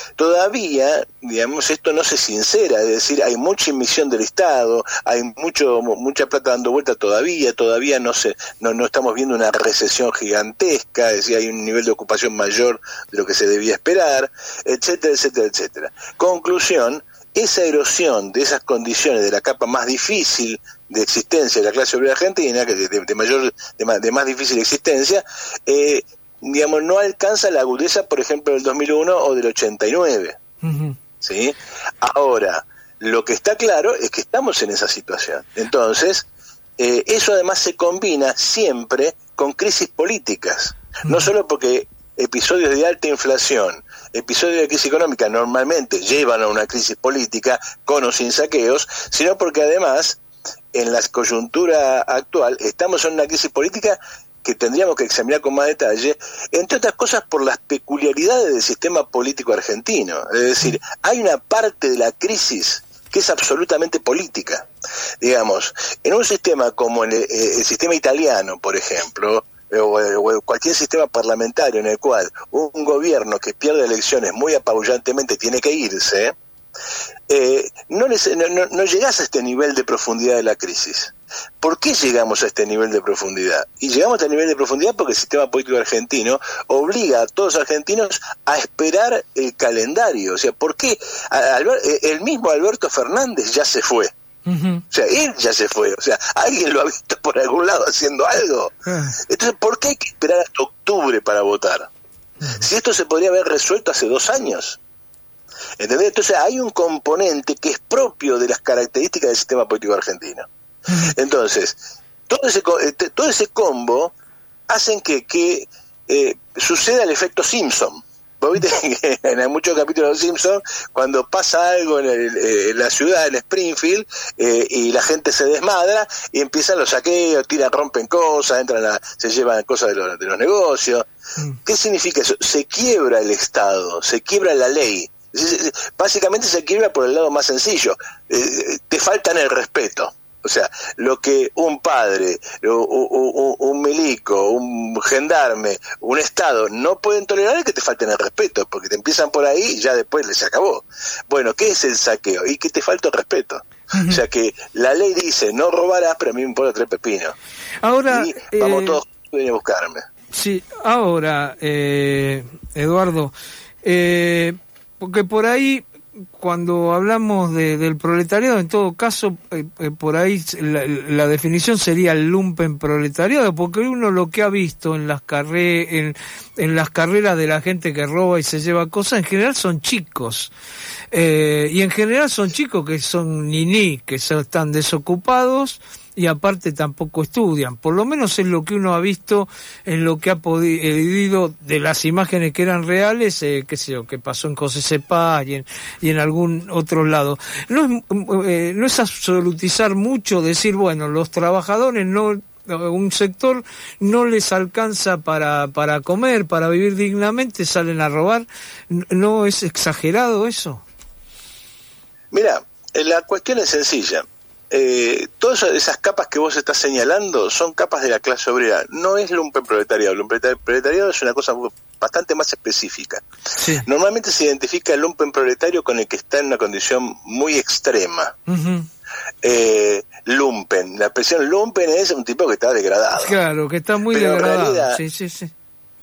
todavía, digamos, esto no se sincera, es decir, hay mucha inmisión del Estado, hay mucho mucha plata dando vuelta todavía, todavía no se no, no estamos viendo una recesión gigantesca, es decir, hay un nivel de ocupación mayor de lo que se debía esperar, etcétera, etcétera, etcétera. Conclusión, esa erosión de esas condiciones de la capa más difícil de existencia de la clase obrera argentina, que de, de, de mayor, de más, de más difícil existencia, eh, digamos, no alcanza la agudeza, por ejemplo, del dos mil uno o del ochenta y nueve. Uh-huh. ¿Sí? Ahora, lo que está claro es que estamos en esa situación. Entonces, eh, eso además se combina siempre con crisis políticas. Uh-huh. No solo porque episodios de alta inflación, episodios de crisis económica normalmente llevan a una crisis política, con o sin saqueos, sino porque además, en la coyuntura actual, estamos en una crisis política que tendríamos que examinar con más detalle, entre otras cosas por las peculiaridades del sistema político argentino. Es decir, hay una parte de la crisis que es absolutamente política. Digamos, en un sistema como el, el sistema italiano, por ejemplo, o, o cualquier sistema parlamentario en el cual un gobierno que pierde elecciones muy apabullantemente tiene que irse, eh, no, no, no llegás a este nivel de profundidad de la crisis. ¿Por qué llegamos a este nivel de profundidad? Y llegamos a este nivel de profundidad porque el sistema político argentino obliga a todos los argentinos a esperar el calendario. O sea, ¿por qué? El mismo Alberto Fernández ya se fue. Uh-huh. O sea, él ya se fue. O sea, ¿alguien lo ha visto por algún lado haciendo algo? Uh-huh. Entonces, ¿por qué hay que esperar hasta octubre para votar? Uh-huh. Si esto se podría haber resuelto hace dos años. ¿Entendés? Entonces, hay un componente que es propio de las características del sistema político argentino. Entonces, todo ese todo ese combo hacen que, que eh, suceda el efecto Simpson. Vos viste que en muchos capítulos de los Simpsons, cuando pasa algo en, el, eh, en la ciudad, en Springfield, eh, y la gente se desmadra y empiezan los saqueos, tiran, rompen cosas, entran a, se llevan cosas de los, de los negocios. Mm. ¿Qué significa eso? Se quiebra el Estado, se quiebra la ley. Básicamente se quiebra por el lado más sencillo. Eh, te faltan el respeto. O sea, lo que un padre, un, un milico, un gendarme, un Estado no pueden tolerar es que te falten el respeto, porque te empiezan por ahí y ya después les acabó. Bueno, ¿qué es el saqueo? Y que te falta el respeto. Uh-huh. O sea que la ley dice, no robarás, pero a mí me importa tres pepinos. Ahora, y vamos eh, todos a buscarme. Sí, ahora, eh, Eduardo, eh, porque por ahí... Cuando hablamos de, del proletariado, en todo caso, eh, eh, por ahí la, la definición sería el lumpen proletariado, porque uno lo que ha visto en las carreras, en, en las carreras de la gente que roba y se lleva cosas, en general son chicos, eh, y en general son chicos que son niní, que son, están desocupados, y aparte tampoco estudian. Por lo menos es lo que uno ha visto en lo que ha podido de las imágenes que eran reales, eh, qué sé yo, que pasó en José Cepaz y en, y en algún otro lado. No es, eh, no es absolutizar mucho, decir, bueno, los trabajadores no, un sector no les alcanza para, para comer, para vivir dignamente, salen a robar. ¿No es exagerado eso? Mira, la cuestión es sencilla. Eh, todas esas capas que vos estás señalando son capas de la clase obrera, no es lumpen proletariado. El lumpen proletariado es una cosa bastante más específica. Sí. Normalmente se identifica el lumpen proletario con el que está en una condición muy extrema. Uh-huh. eh, lumpen, la expresión lumpen es un tipo que está degradado. Claro, que está muy Pero degradado. En realidad, sí, sí, sí.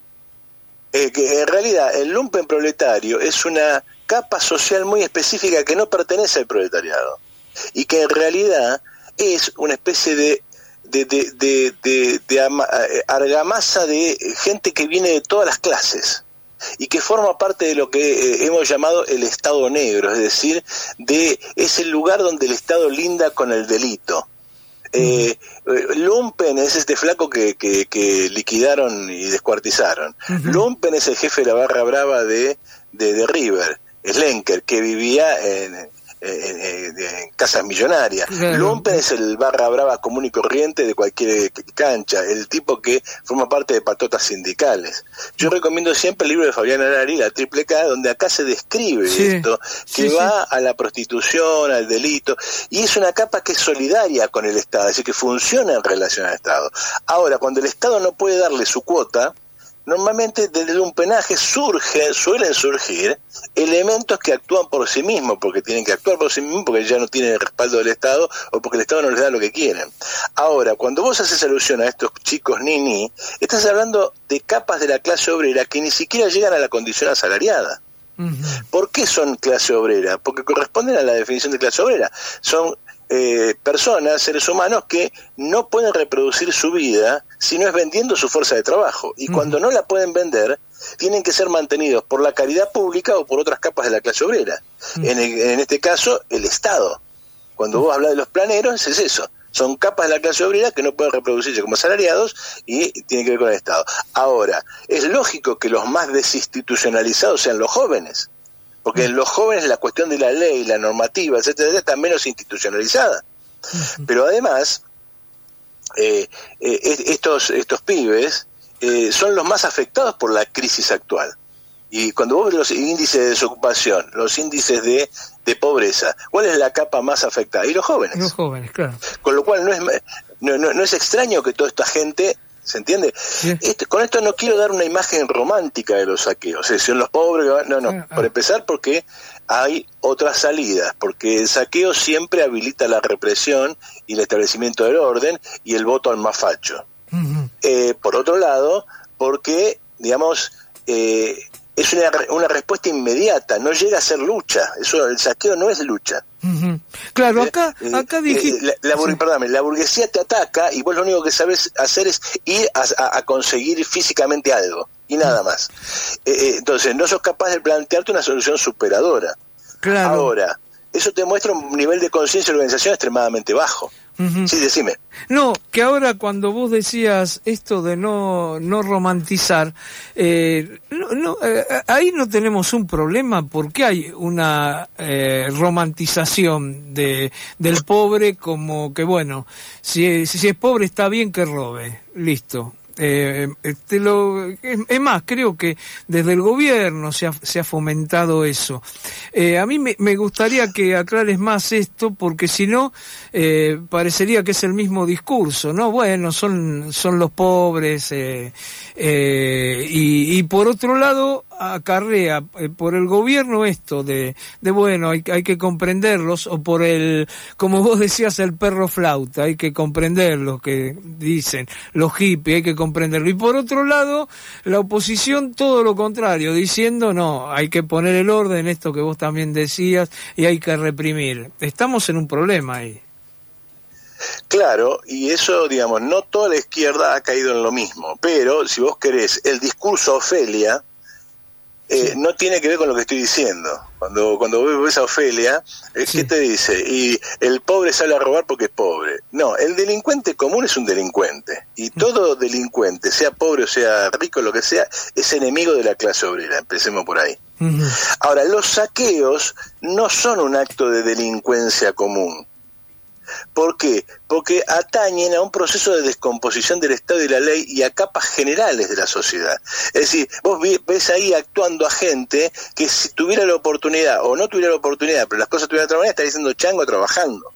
Eh, que en realidad el lumpen proletario es una capa social muy específica que no pertenece al proletariado. Y que en realidad es una especie de de, de, de, de, de ama, argamasa de gente que viene de todas las clases y que forma parte de lo que eh, hemos llamado el Estado negro, es decir, de es el lugar donde el Estado linda con el delito. Eh, Lumpen es este flaco que, que, que liquidaron y descuartizaron. Uh-huh. Lumpen es el jefe de la barra brava de, de, de River, Slenker, que vivía en... En, en, en casas millonarias. Claro. Lumpen es el barra brava común y corriente de cualquier cancha, el tipo que forma parte de patotas sindicales. Yo recomiendo siempre el libro de Fabián Arari, La Triple K, donde acá se describe sí. esto, que sí, va sí. a la prostitución, al delito, y es una capa que es solidaria con el Estado, es decir, que funciona en relación al Estado. Ahora, cuando el Estado no puede darle su cuota, normalmente desde el lumpenaje surge, suelen surgir elementos que actúan por sí mismos, porque tienen que actuar por sí mismos, porque ya no tienen el respaldo del Estado o porque el Estado no les da lo que quieren. Ahora, cuando vos haces alusión a estos chicos nini, estás hablando de capas de la clase obrera que ni siquiera llegan a la condición asalariada. Uh-huh. ¿Por qué son clase obrera? Porque corresponden a la definición de clase obrera. Son Eh, personas, seres humanos que no pueden reproducir su vida si no es vendiendo su fuerza de trabajo, y uh-huh. cuando no la pueden vender tienen que ser mantenidos por la caridad pública o por otras capas de la clase obrera, uh-huh. en, el, en este caso el Estado. Cuando uh-huh. vos hablas de los planeros es eso, son capas de la clase obrera que no pueden reproducirse como asalariados y tienen que ver con el Estado. Ahora, es lógico que los más desinstitucionalizados sean los jóvenes, porque en los jóvenes la cuestión de la ley, la normativa, etcétera, está menos institucionalizada. Uh-huh. Pero además, eh, eh, estos estos pibes eh, son los más afectados por la crisis actual. Y cuando vos ves los índices de desocupación, los índices de, de pobreza, ¿cuál es la capa más afectada? Y los jóvenes. Los jóvenes, claro. Con lo cual no es no, no, no es extraño que toda esta gente ¿Se entiende? Sí. Este, con esto no quiero dar una imagen romántica de los saqueos, es decir, los pobres, no, no, Ah, ah. por empezar porque hay otras salidas, porque el saqueo siempre habilita la represión y el establecimiento del orden y el voto al más facho. Ujú. Eh, por otro lado, porque, digamos, eh, es una, una respuesta inmediata, no llega a ser lucha, eso, el saqueo no es lucha. Ujú. Claro, acá, Eh, acá eh, dijiste... la, la, bur- sí. perdóname, la burguesía te ataca y vos lo único que sabes hacer es ir a, a, a conseguir físicamente algo y nada más. Eh, eh, entonces, no sos capaz de plantearte una solución superadora. Claro. Ahora, eso te muestra un nivel de conciencia y organización extremadamente bajo. Ujú. Sí, decime. No, que ahora cuando vos decías esto de no no romantizar, eh, no, no, eh, ahí no tenemos un problema porque hay una eh, romantización de del pobre como que bueno, si, si es pobre está bien que robe, listo. Eh, te lo, es, es más, creo que desde el gobierno se ha, se ha fomentado eso. Eh, a mí me, me gustaría que aclares más esto, porque si no, eh, parecería que es el mismo discurso, ¿no? Bueno, son, son los pobres, eh, eh, y, y por otro lado, acarrea eh, por el gobierno esto de, de bueno, hay, hay que comprenderlos, o por el, como vos decías, el perro flauta, hay que comprenderlos, que dicen, los hippies, hay que comprenderlo. Y por otro lado, la oposición todo lo contrario, diciendo no, hay que poner el orden, esto que vos también decías, y hay que reprimir. Estamos en un problema ahí. Claro, y eso, digamos, no toda la izquierda ha caído en lo mismo, pero si vos querés, el discurso Ofelia eh, sí. no tiene que ver con lo que estoy diciendo. Cuando cuando ves a Ofelia, eh, sí. ¿qué te dice? Y el pobre sale a robar porque es pobre. No, el delincuente común es un delincuente, y todo delincuente, sea pobre o sea rico, lo que sea, es enemigo de la clase obrera, empecemos por ahí. Uh-huh. Ahora, los saqueos no son un acto de delincuencia común. ¿Por qué? Porque atañen a un proceso de descomposición del Estado y la ley y a capas generales de la sociedad. Es decir, vos ves ahí actuando a gente que si tuviera la oportunidad o no tuviera la oportunidad, pero las cosas tuvieran de otra manera, estaría diciendo chango trabajando.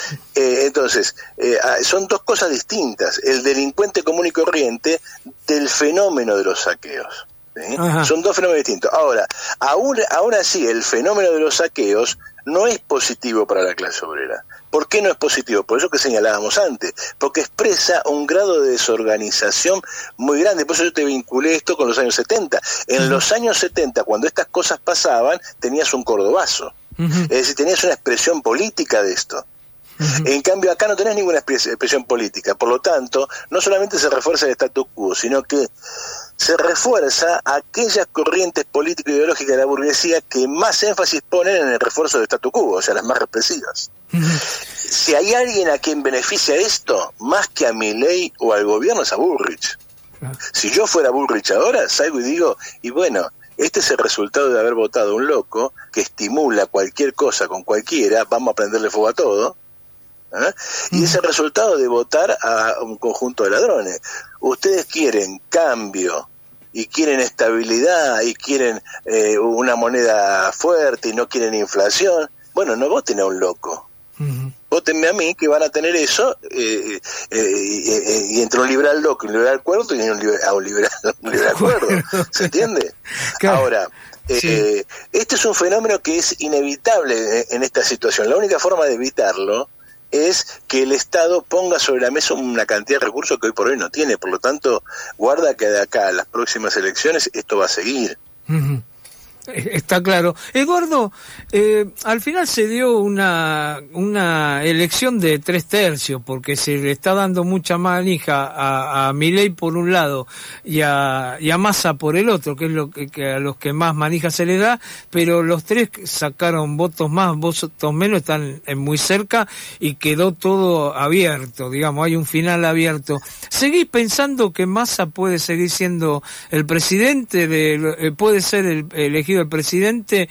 Eh, entonces, eh, son dos cosas distintas, el delincuente común y corriente del fenómeno de los saqueos. ¿Sí? Son dos fenómenos distintos. Ahora, aún, aún así, el fenómeno de los saqueos no es positivo para la clase obrera. ¿Por qué no es positivo? Por eso que señalábamos antes, porque expresa un grado de desorganización muy grande. Por eso yo te vinculé esto con los años setenta. En uh-huh. los años setenta, cuando estas cosas pasaban, tenías un cordobazo. Uh-huh. Es decir, tenías una expresión política de esto. Uh-huh. En cambio, acá no tenés ninguna expresión política. Por lo tanto, no solamente se refuerza el status quo, sino que se refuerza aquellas corrientes político-ideológicas de la burguesía que más énfasis ponen en el refuerzo del statu quo, o sea, las más represivas. Uh-huh. Si hay alguien a quien beneficia esto, más que a Milei o al gobierno, es a Bullrich. Uh-huh. Si yo fuera Bullrich ahora, salgo y digo, y bueno, este es el resultado de haber votado a un loco que estimula cualquier cosa con cualquiera, vamos a prenderle fuego a todo, ¿eh? Uh-huh. Y es el resultado de votar a un conjunto de ladrones. Ustedes quieren cambio y quieren estabilidad y quieren eh, una moneda fuerte y no quieren inflación. Bueno, no voten a un loco. Uh-huh. Vótenme a mí, que van a tener eso, eh, eh, eh, y entre un liberal loco y un liberal cuerdo, y un liberal, a un liberal, un liberal cuerdo. ¿Se entiende? Claro. Ahora, eh, sí. este es un fenómeno que es inevitable en esta situación. La única forma de evitarlo es que el Estado ponga sobre la mesa una cantidad de recursos que hoy por hoy no tiene. Por lo tanto, guarda que de acá a las próximas elecciones esto va a seguir. Uh-huh. Está claro. Eduardo, eh, al final se dio una una elección de tres tercios, porque se le está dando mucha manija a, a Milei por un lado y a, y a Massa por el otro, que es lo que, que a los que más manija se le da, pero los tres sacaron votos más, votos menos, están muy cerca y quedó todo abierto, digamos, hay un final abierto. ¿Seguís pensando que Massa puede seguir siendo el presidente, de, puede ser el elegido el presidente,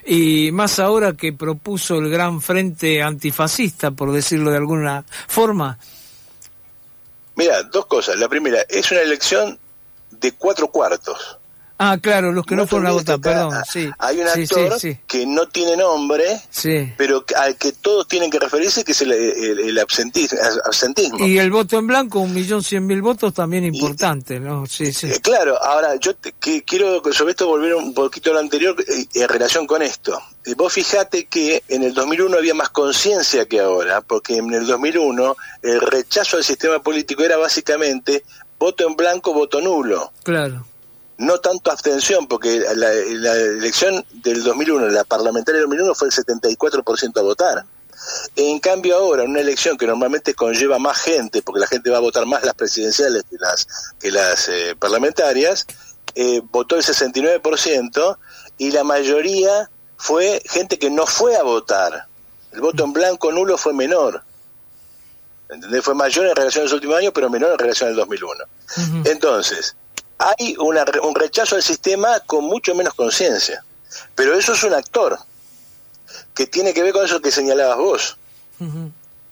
y más ahora que propuso el gran frente antifascista, por decirlo de alguna forma? Mira, dos cosas. La primera, es una elección de cuatro cuartos. Ah, claro, los que no, no fueron a votar, que perdón. Hay, Sí, hay un sí, actor sí, sí. que no tiene nombre, sí. pero al que todos tienen que referirse, que es el, el, el absentismo, absentismo. Y el voto en blanco, un millón cien mil votos, también importante, y, ¿no? Sí, sí. Eh, claro, ahora yo te, que, quiero sobre esto volver un poquito a lo anterior eh, en relación con esto. Eh, vos fijate que en el dos mil uno había más conciencia que ahora, porque en el dos mil uno el rechazo al sistema político era básicamente voto en blanco, voto nulo. Claro. No tanto abstención, porque la, la elección del dos mil uno, la parlamentaria del dos mil uno, fue el setenta y cuatro por ciento a votar. En cambio ahora, en una elección que normalmente conlleva más gente, porque la gente va a votar más las presidenciales que las, que las eh, parlamentarias, eh, votó el sesenta y nueve por ciento y la mayoría fue gente que no fue a votar. El voto en blanco nulo fue menor. ¿Entendés? Fue mayor en relación a los últimos años, pero menor en relación al dos mil uno. Uh-huh. Entonces, hay una, un rechazo al sistema con mucho menos conciencia. Pero eso es un actor que tiene que ver con eso que señalabas vos. Uh-huh.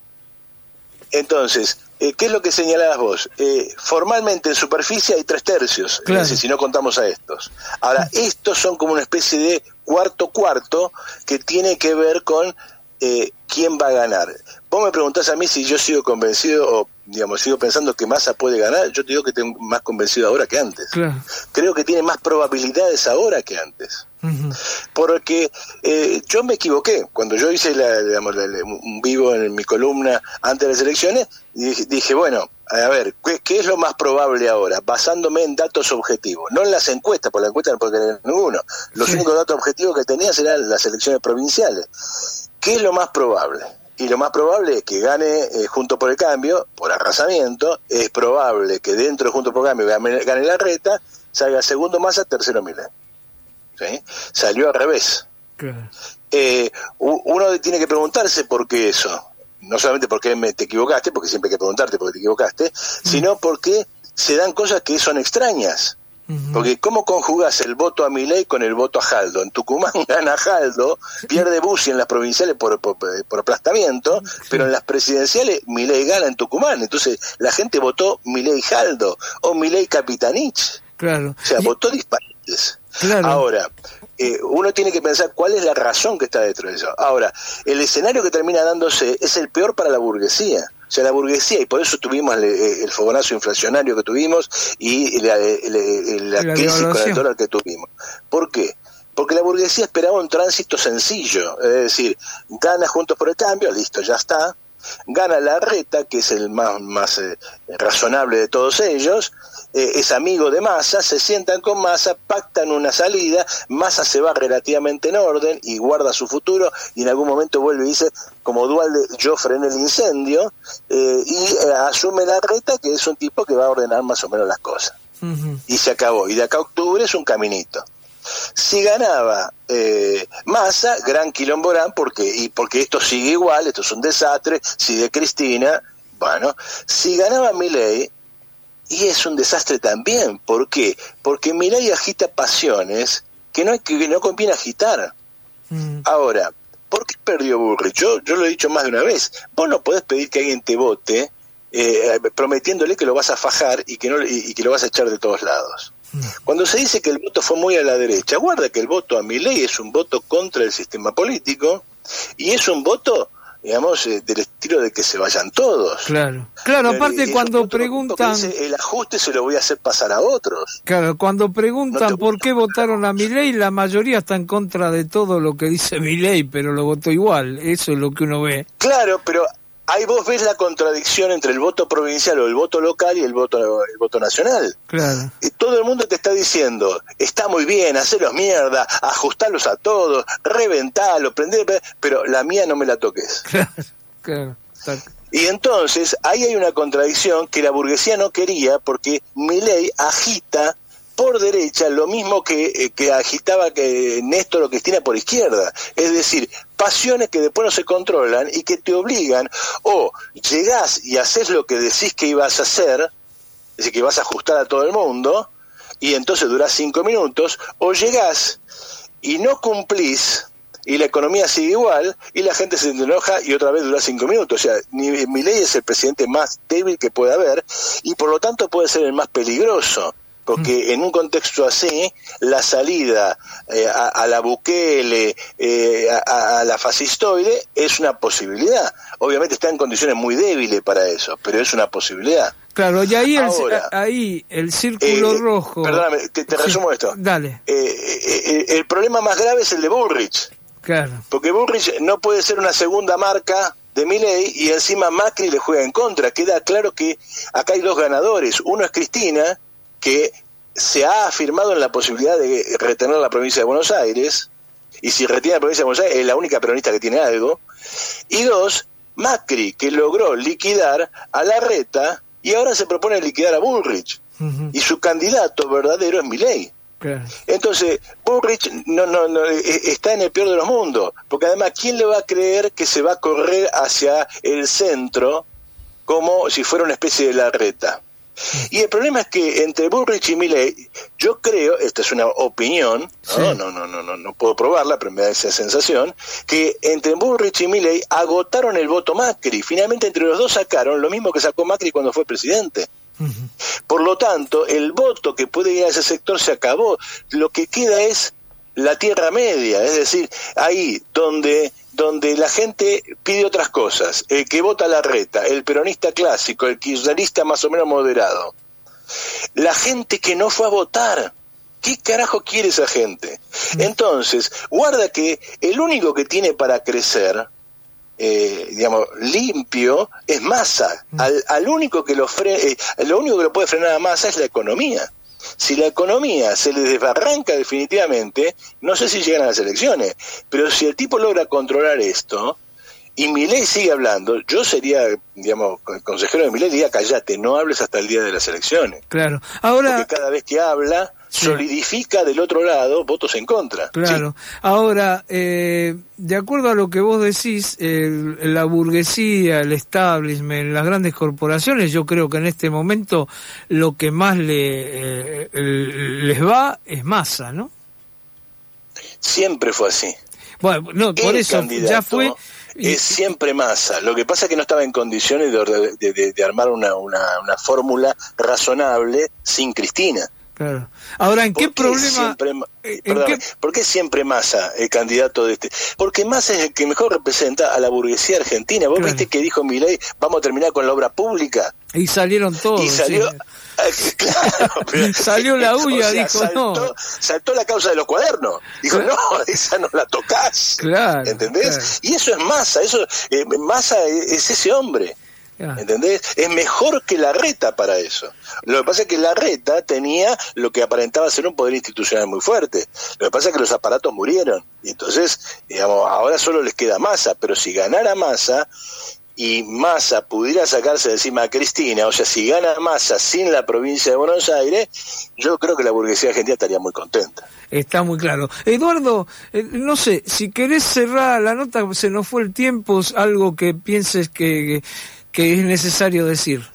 Entonces, eh, ¿qué es lo que señalabas vos? Eh, formalmente en superficie hay tres tercios, claro. Es decir, si no contamos a estos. Ahora, uh-huh. estos son como una especie de cuarto cuarto que tiene que ver con eh, quién va a ganar. Vos me preguntás a mí si yo sigo convencido o, digamos, sigo pensando que Massa puede ganar. Yo te digo que tengo más convencido ahora que antes. Claro. Creo que tiene más probabilidades ahora que antes. Uh-huh. Porque eh, yo me equivoqué. Cuando yo hice la, digamos, la, un vivo en mi columna antes de las elecciones, dije, dije bueno, a ver, ¿qué, ¿qué es lo más probable ahora? Basándome en datos objetivos. No en las encuestas, porque las encuestas no puede tener ninguno. Los sí. únicos datos objetivos que tenías eran las elecciones provinciales. ¿Qué es lo más probable? Y lo más probable es que gane eh, Juntos por el Cambio, por arrasamiento. Es probable que dentro de Juntos por el Cambio gane, gane Larreta, salga segundo Massa, tercero Milei. ¿Sí? Salió al revés. Claro. Eh, uno tiene que preguntarse por qué eso. No solamente porque me, te equivocaste, porque siempre hay que preguntarte por qué te equivocaste, mm. sino porque se dan cosas que son extrañas. Uh-huh. Porque ¿cómo conjugás el voto a Milei con el voto a Jaldo? En Tucumán gana Jaldo, pierde Bussi en las provinciales por, por, por aplastamiento, sí. pero en las presidenciales Milei gana en Tucumán. Entonces la gente votó Milei Jaldo o Milei Capitanich. Claro. O sea, y... votó disparates. Claro. Ahora, eh, uno tiene que pensar cuál es la razón que está detrás de eso. Ahora, el escenario que termina dándose es el peor para la burguesía. O sea, la burguesía, y por eso tuvimos el, el fogonazo inflacionario que tuvimos y la, la, la, la crisis con el dólar que tuvimos. ¿Por qué? Porque la burguesía esperaba un tránsito sencillo, es decir, gana Juntos por el Cambio, listo, ya está, gana Larreta, que es el más, más eh, razonable de todos ellos, eh, es amigo de Massa, se sientan con Massa, pactan una salida, Massa se va relativamente en orden y guarda su futuro, y en algún momento vuelve y dice, como Duhalde, yo frené el incendio, eh, y eh, asume Larreta, que es un tipo que va a ordenar más o menos las cosas. Uh-huh. Y se acabó, y de acá a octubre es un caminito. Si ganaba eh, Massa, gran quilomborán, porque, y porque esto sigue igual, esto es un desastre, sigue Cristina, bueno, si ganaba Milei, y es un desastre también, ¿por qué? Porque Milei agita pasiones que no, hay, que no conviene agitar. Mm. Ahora, ¿por qué perdió Bullrich? Yo, yo lo he dicho más de una vez, vos no podés pedir que alguien te vote eh, prometiéndole que lo vas a fajar y que, no, y, y que lo vas a echar de todos lados. Cuando se dice que el voto fue muy a la derecha, guarda que el voto a Milei es un voto contra el sistema político y es un voto, digamos, eh, del estilo de que se vayan todos. Claro, claro, aparte eh, cuando preguntan... Dice, el ajuste se lo voy a hacer pasar a otros. Claro, cuando preguntan no te... por qué votaron a Milei, la mayoría está en contra de todo lo que dice Milei, pero lo votó igual, eso es lo que uno ve. Claro, pero... ahí vos ves la contradicción entre el voto provincial o el voto local y el voto el voto nacional. Claro. Y todo el mundo te está diciendo, está muy bien, hacelos mierda, ajustarlos a todos, reventalos, prender, pero la mía no me la toques. Claro, claro. Y entonces, ahí hay una contradicción que la burguesía no quería, porque Milei agita por derecha lo mismo que, eh, que agitaba que Néstor o Cristina por izquierda, es decir, pasiones que después no se controlan y que te obligan, o llegás y haces lo que decís que ibas a hacer, es decir, que vas a ajustar a todo el mundo, y entonces durás cinco minutos, o llegás y no cumplís, y la economía sigue igual, y la gente se enoja y otra vez dura cinco minutos. O sea, Milei es el presidente más débil que puede haber, y por lo tanto puede ser el más peligroso. porque en un contexto así, la salida eh, a, a la Bukele, eh, a, a la fascistoide, es una posibilidad. Obviamente está en condiciones muy débiles para eso, pero es una posibilidad. Claro, y ahí el, Ahora, ahí el círculo eh, rojo... Perdóname, te, te resumo esto. Dale. Eh, eh, el problema más grave es el de Bullrich. Claro. Porque Bullrich no puede ser una segunda marca de Milei y encima Macri le juega en contra. Queda claro que acá hay dos ganadores. Uno es Cristina, que se ha afirmado en la posibilidad de retener la provincia de Buenos Aires, y si retiene la provincia de Buenos Aires es la única peronista que tiene algo. Y dos, Macri, que logró liquidar a Larreta y ahora se propone liquidar a Bullrich. Uh-huh. Y su candidato verdadero es Milei. Claro. Entonces, Bullrich no, no, no, está en el peor de los mundos, porque además, ¿quién le va a creer que se va a correr hacia el centro como si fuera una especie de Larreta? Y el problema es que entre Bullrich y Milei, yo creo, esta es una opinión, sí. no, no, no, no, no, no puedo probarla, pero me da esa sensación, que entre Bullrich y Milei agotaron el voto Macri. Finalmente entre los dos sacaron lo mismo que sacó Macri cuando fue presidente. Uh-huh. Por lo tanto, el voto que puede ir a ese sector se acabó. Lo que queda es la tierra media, es decir, ahí donde donde la gente pide otras cosas, el que vota Larreta, el peronista clásico, el kirchnerista más o menos moderado, la gente que no fue a votar. ¿Qué carajo quiere esa gente? Entonces, guarda que el único que tiene para crecer, eh, digamos, limpio, es Massa. Al, al único que lo fre eh, lo único que lo puede frenar a Massa es la economía. Si la economía se les desbarranca definitivamente, no sé si llegan a las elecciones, pero si el tipo logra controlar esto y Milei sigue hablando, yo sería, digamos, consejero de Milei, diría callate, no hables hasta el día de las elecciones. Claro. Ahora, porque cada vez que habla, sí, solidifica del otro lado votos en contra. Claro. Sí. Ahora, eh, de acuerdo a lo que vos decís, el, la burguesía, el establishment, las grandes corporaciones, yo creo que en este momento lo que más le eh, les va es Massa, ¿no? Siempre fue así. Bueno, no, por el eso ya fue... Es siempre Massa. Lo que pasa es que no estaba en condiciones de, de, de, de armar una, una, una fórmula razonable sin Cristina. Claro. Ahora, ¿en qué, qué problema? Siempre, ¿en perdón, qué? ¿Por qué siempre Massa, el candidato de este? Porque Massa es el que mejor representa a la burguesía argentina. Vos claro. viste que dijo Milei, vamos a terminar con la obra pública. Y salieron todos. Y salió... Sí. Claro, pero, salió la huya, o sea, dijo saltó, no. Saltó la causa de los cuadernos. Dijo, claro. no, esa no la tocás. Claro, ¿entendés? Claro. Y eso es Massa, eso, eh, Massa es, es ese hombre. Claro. ¿Entendés? Es mejor que Larreta para eso. Lo que pasa es que Larreta tenía lo que aparentaba ser un poder institucional muy fuerte. Lo que pasa es que los aparatos murieron. Y entonces, digamos, ahora solo les queda Massa. Pero si ganara Massa y Massa pudiera sacarse de encima a Cristina, o sea, si gana Massa sin la provincia de Buenos Aires, yo creo que la burguesía argentina estaría muy contenta. Está muy claro. Eduardo, eh, no sé, si querés cerrar la nota, se nos fue el tiempo, algo que pienses que, que es necesario decir.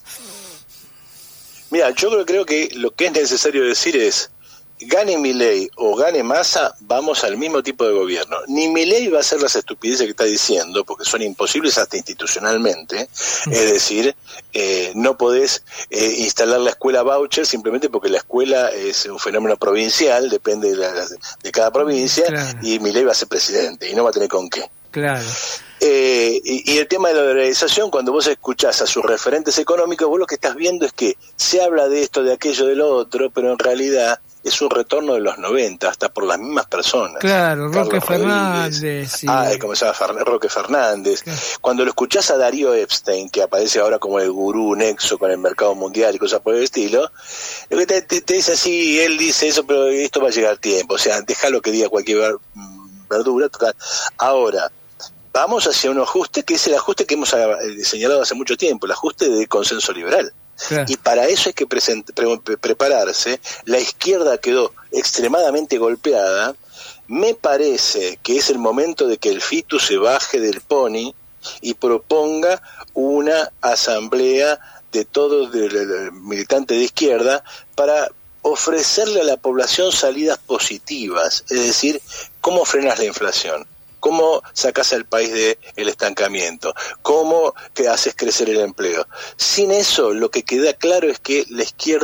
Mira, yo creo, creo que lo que es necesario decir es, gane Milei o gane Massa, vamos al mismo tipo de gobierno. Ni Milei va a hacer las estupideces que está diciendo, porque son imposibles hasta institucionalmente. Mm. Es decir, eh, no podés eh, instalar la escuela voucher simplemente porque la escuela es un fenómeno provincial, depende de, la, de cada provincia, claro. Y Milei va a ser presidente y no va a tener con qué. Claro. Eh, y, y el tema de la dolarización, cuando vos escuchás a sus referentes económicos, vos lo que estás viendo es que se habla de esto, de aquello, de lo otro, pero en realidad es un retorno de los noventa, hasta por las mismas personas. Claro, Roque Fernández. Sí. Ah, como se llama Fer- Roque Fernández. Claro. Cuando lo escuchás a Darío Epstein, que aparece ahora como el gurú nexo con el mercado mundial y cosas por el estilo, lo que te, te, te dice así, él dice eso, pero esto va a llegar tiempo. O sea, déjalo que diga cualquier verdura. Total. Ahora, vamos hacia un ajuste que es el ajuste que hemos señalado hace mucho tiempo, el ajuste de consenso liberal. Claro. Y para eso hay que present- pre- prepararse. La izquierda quedó extremadamente golpeada. Me parece que es el momento de que el Fitu se baje del pony y proponga una asamblea de todos de, de, de, militantes de izquierda para ofrecerle a la población salidas positivas, es decir, cómo frenas la inflación, cómo sacas al país del estancamiento, cómo que haces crecer el empleo. Sin eso, lo que queda claro es que la izquierda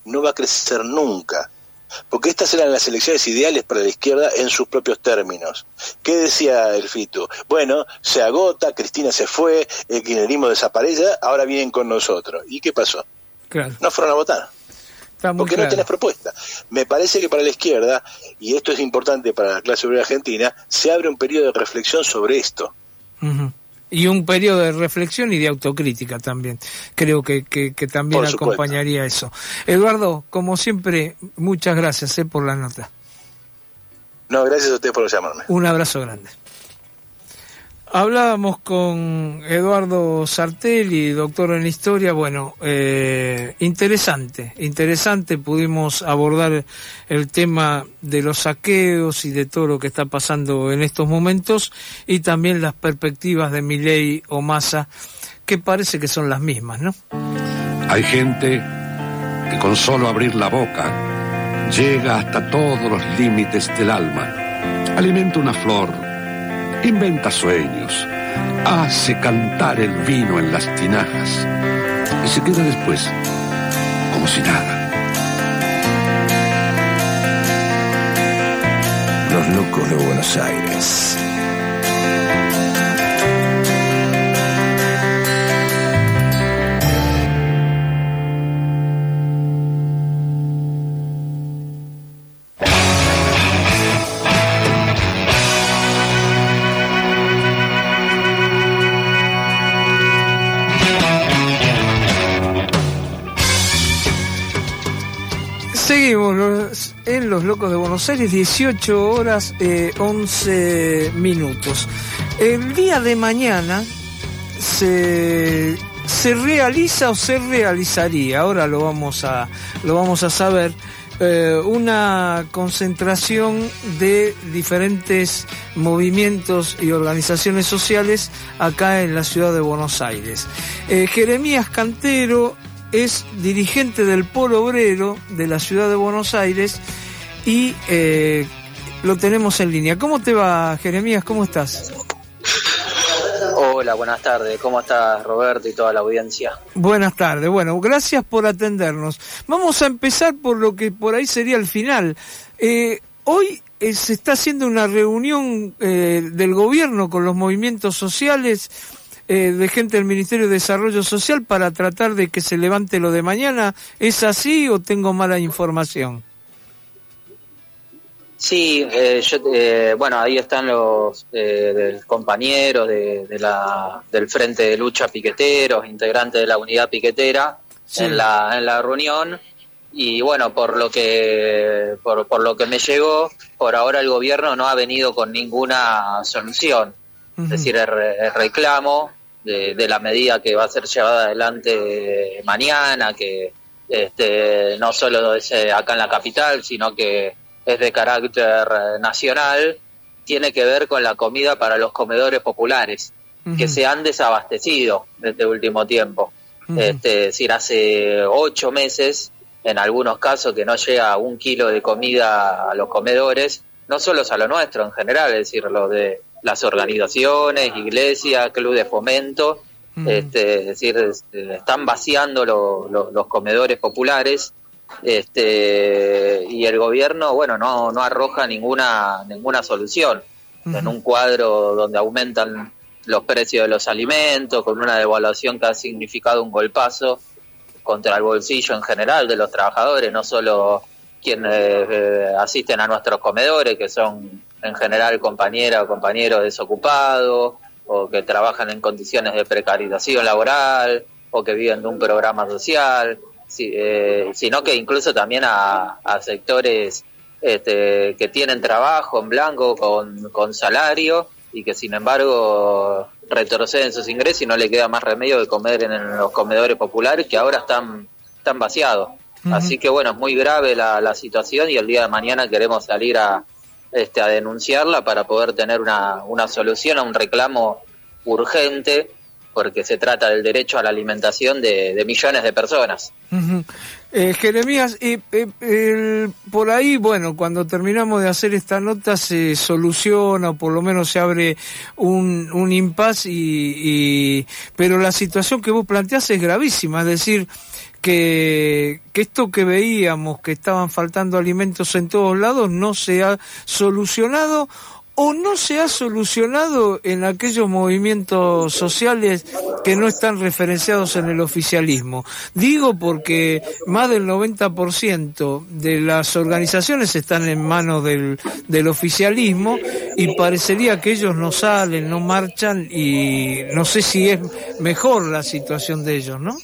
no va a crecer nunca. Porque estas eran las elecciones ideales para la izquierda en sus propios términos. ¿Qué decía el Fito? Bueno, se agota, Cristina se fue, el kirchnerismo desaparece, ahora vienen con nosotros. ¿Y qué pasó? Claro. No fueron a votar. Porque claro. No tenés propuesta. Me parece que para la izquierda, y esto es importante para la clase obrera argentina, se abre un periodo de reflexión sobre esto. Uh-huh. Y un periodo de reflexión y de autocrítica también. Creo que, que, que también acompañaría eso. Eduardo, como siempre, muchas gracias eh, por la nota. No, gracias a ustedes por llamarme. Un abrazo grande. Hablábamos con Eduardo Sartelli, doctor en historia. Bueno, eh, interesante, interesante. Pudimos abordar el tema de los saqueos y de todo lo que está pasando en estos momentos, y también las perspectivas de Milei o Massa, que parece que son las mismas, ¿no? Hay gente que con solo abrir la boca llega hasta todos los límites del alma, alimenta una flor, inventa sueños, hace cantar el vino en las tinajas y se queda después como si nada. Los locos de Buenos Aires. Seguimos los, en Los Locos de Buenos Aires, dieciocho horas eh, once minutos. El día de mañana se, se realiza o se realizaría, ahora lo vamos a, lo vamos a saber, eh, una concentración de diferentes movimientos y organizaciones sociales acá en la ciudad de Buenos Aires. Eh, Jeremías Cantero es dirigente del Polo Obrero de la ciudad de Buenos Aires y eh, lo tenemos en línea. ¿Cómo te va, Jeremías? ¿Cómo estás? Hola, buenas tardes. ¿Cómo estás, Roberto, y toda la audiencia? Buenas tardes. Bueno, gracias por atendernos. Vamos a empezar por lo que por ahí sería el final. Eh, hoy eh, se está haciendo una reunión eh, del gobierno con los movimientos sociales, Eh, de gente del Ministerio de Desarrollo Social, para tratar de que se levante lo de mañana. ¿Es así o tengo mala información? Sí, eh, yo, eh, bueno, ahí están los eh, compañeros de, de la, del Frente de Lucha Piqueteros, integrantes de la unidad piquetera, sí, en la en la reunión. Y bueno, por lo que por, por lo que me llegó, por ahora el gobierno no ha venido con ninguna solución. Uh-huh. Es decir, el, el reclamo de, de la medida que va a ser llevada adelante mañana, que este, no solo es acá en la capital, sino que es de carácter nacional, tiene que ver con la comida para los comedores populares, uh-huh, que se han desabastecido desde último tiempo. Uh-huh. Este, es decir, hace ocho meses, en algunos casos, que no llega un kilo de comida a los comedores, no solo es a lo nuestro en general, es decir, lo de las organizaciones, iglesias, club de fomento, mm. este, es decir, este, están vaciando lo, lo, los comedores populares, este, y el gobierno, bueno, no, no arroja ninguna, ninguna solución. Mm. En un cuadro donde aumentan los precios de los alimentos, con una devaluación que ha significado un golpazo contra el bolsillo en general de los trabajadores, no solo quienes eh, asisten a nuestros comedores, que son en general compañeras o compañeros desocupados, o que trabajan en condiciones de precarización laboral, o que viven de un programa social, si, eh, sino que incluso también a, a sectores este, que tienen trabajo en blanco con, con salario, y que sin embargo retroceden sus ingresos y no le queda más remedio que comer en, en los comedores populares, que ahora están, están vaciados. Uh-huh. Así que bueno, es muy grave la, la situación, y el día de mañana queremos salir a Este, a denunciarla para poder tener una, una solución a un reclamo urgente porque se trata del derecho a la alimentación de, de millones de personas. Uh-huh. Eh, Jeremías, eh, eh, el, por ahí, bueno, cuando terminamos de hacer esta nota se soluciona, o por lo menos se abre un, un impasse, y, y, pero la situación que vos planteás es gravísima, es decir, que, que esto que veíamos, que estaban faltando alimentos en todos lados, no se ha solucionado, o no se ha solucionado en aquellos movimientos sociales que no están referenciados en el oficialismo. Digo porque más del noventa por ciento de las organizaciones están en manos del, del oficialismo, y parecería que ellos no salen, no marchan, y no sé si es mejor la situación de ellos, ¿no?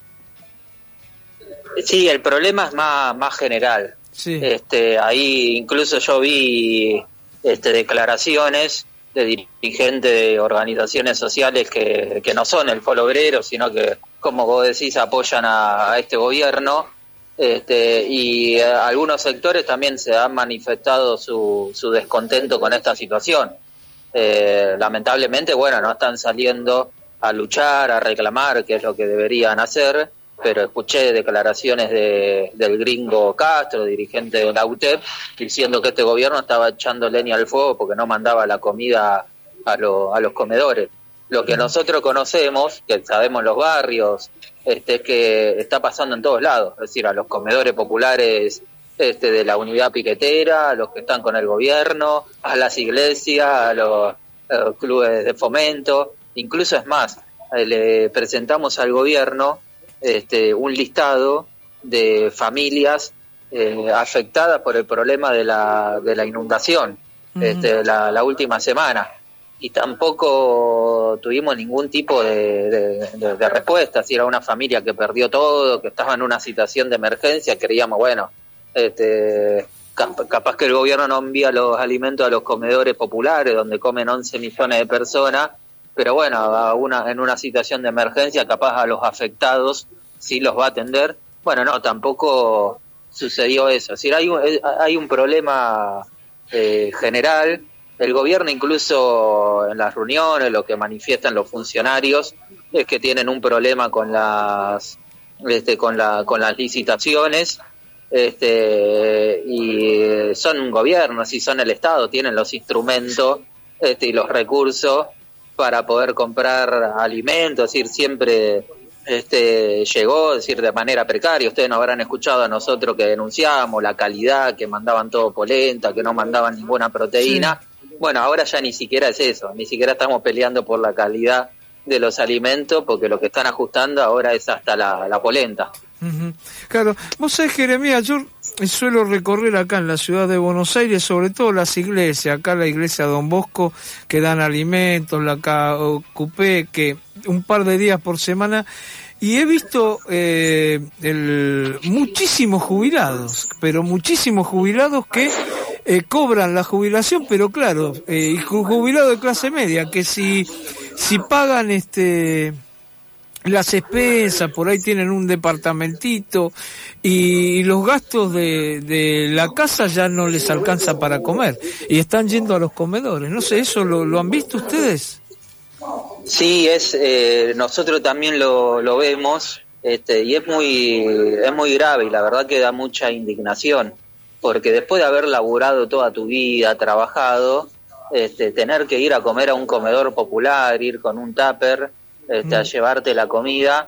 Sí, el problema es más, más general. Sí. Este, ahí incluso yo vi este, declaraciones de dirigentes de organizaciones sociales que, que no son el Polo Obrero, sino que, como vos decís, apoyan a, a este gobierno, este, y eh, algunos sectores también se han manifestado su, su descontento con esta situación. Eh, lamentablemente, bueno, no están saliendo a luchar, a reclamar, que es lo que deberían hacer, pero escuché declaraciones de, del gringo Castro, dirigente de la U T E P, diciendo que este gobierno estaba echando leña al fuego porque no mandaba la comida a, lo, a los comedores. Lo que nosotros conocemos, que sabemos los barrios, este, es que está pasando en todos lados, es decir, a los comedores populares este, de la unidad piquetera, a los que están con el gobierno, a las iglesias, a los, a los clubes de fomento, incluso es más, le presentamos al gobierno Este, un listado de familias eh, afectadas por el problema de la de la inundación uh-huh. este, la, la última semana, y tampoco tuvimos ningún tipo de, de, de, de respuesta. Si era una familia que perdió todo, que estaba en una situación de emergencia, creíamos, bueno, este, cap- capaz que el gobierno no envía los alimentos a los comedores populares donde comen once millones de personas, pero bueno, a una, en una situación de emergencia, capaz a los afectados sí los va a atender. Bueno, no, tampoco sucedió eso. Es decir, hay un, hay un problema eh, general. El gobierno, incluso en las reuniones, lo que manifiestan los funcionarios es que tienen un problema con las este, con la con las licitaciones, este, y son un gobierno, si son el Estado, tienen los instrumentos este, y los recursos para poder comprar alimentos. Es decir, siempre este llegó, es decir, de manera precaria. Ustedes nos habrán escuchado a nosotros que denunciábamos la calidad, que mandaban todo polenta, que no mandaban ninguna proteína. Sí. Bueno, ahora ya ni siquiera es eso, ni siquiera estamos peleando por la calidad de los alimentos, porque lo que están ajustando ahora es hasta la, la polenta. Uh-huh. Claro, vos sabés, Jeremías, yo suelo recorrer acá en la ciudad de Buenos Aires, sobre todo las iglesias, acá la iglesia Don Bosco, que dan alimentos, la Cupé, que un par de días por semana, y he visto eh, el, muchísimos jubilados, pero muchísimos jubilados que eh, cobran la jubilación, pero claro, eh, jubilados de clase media, que si, si pagan este... las expensas, por ahí tienen un departamentito, y los gastos de, de la casa ya no les alcanza para comer, y están yendo a los comedores. No sé, ¿eso lo, lo han visto ustedes? Sí, es eh, nosotros también lo, lo vemos, este, y es muy es muy grave, y la verdad que da mucha indignación, porque después de haber laburado toda tu vida, trabajado, este, tener que ir a comer a un comedor popular, ir con un tupper, Este, a llevarte la comida,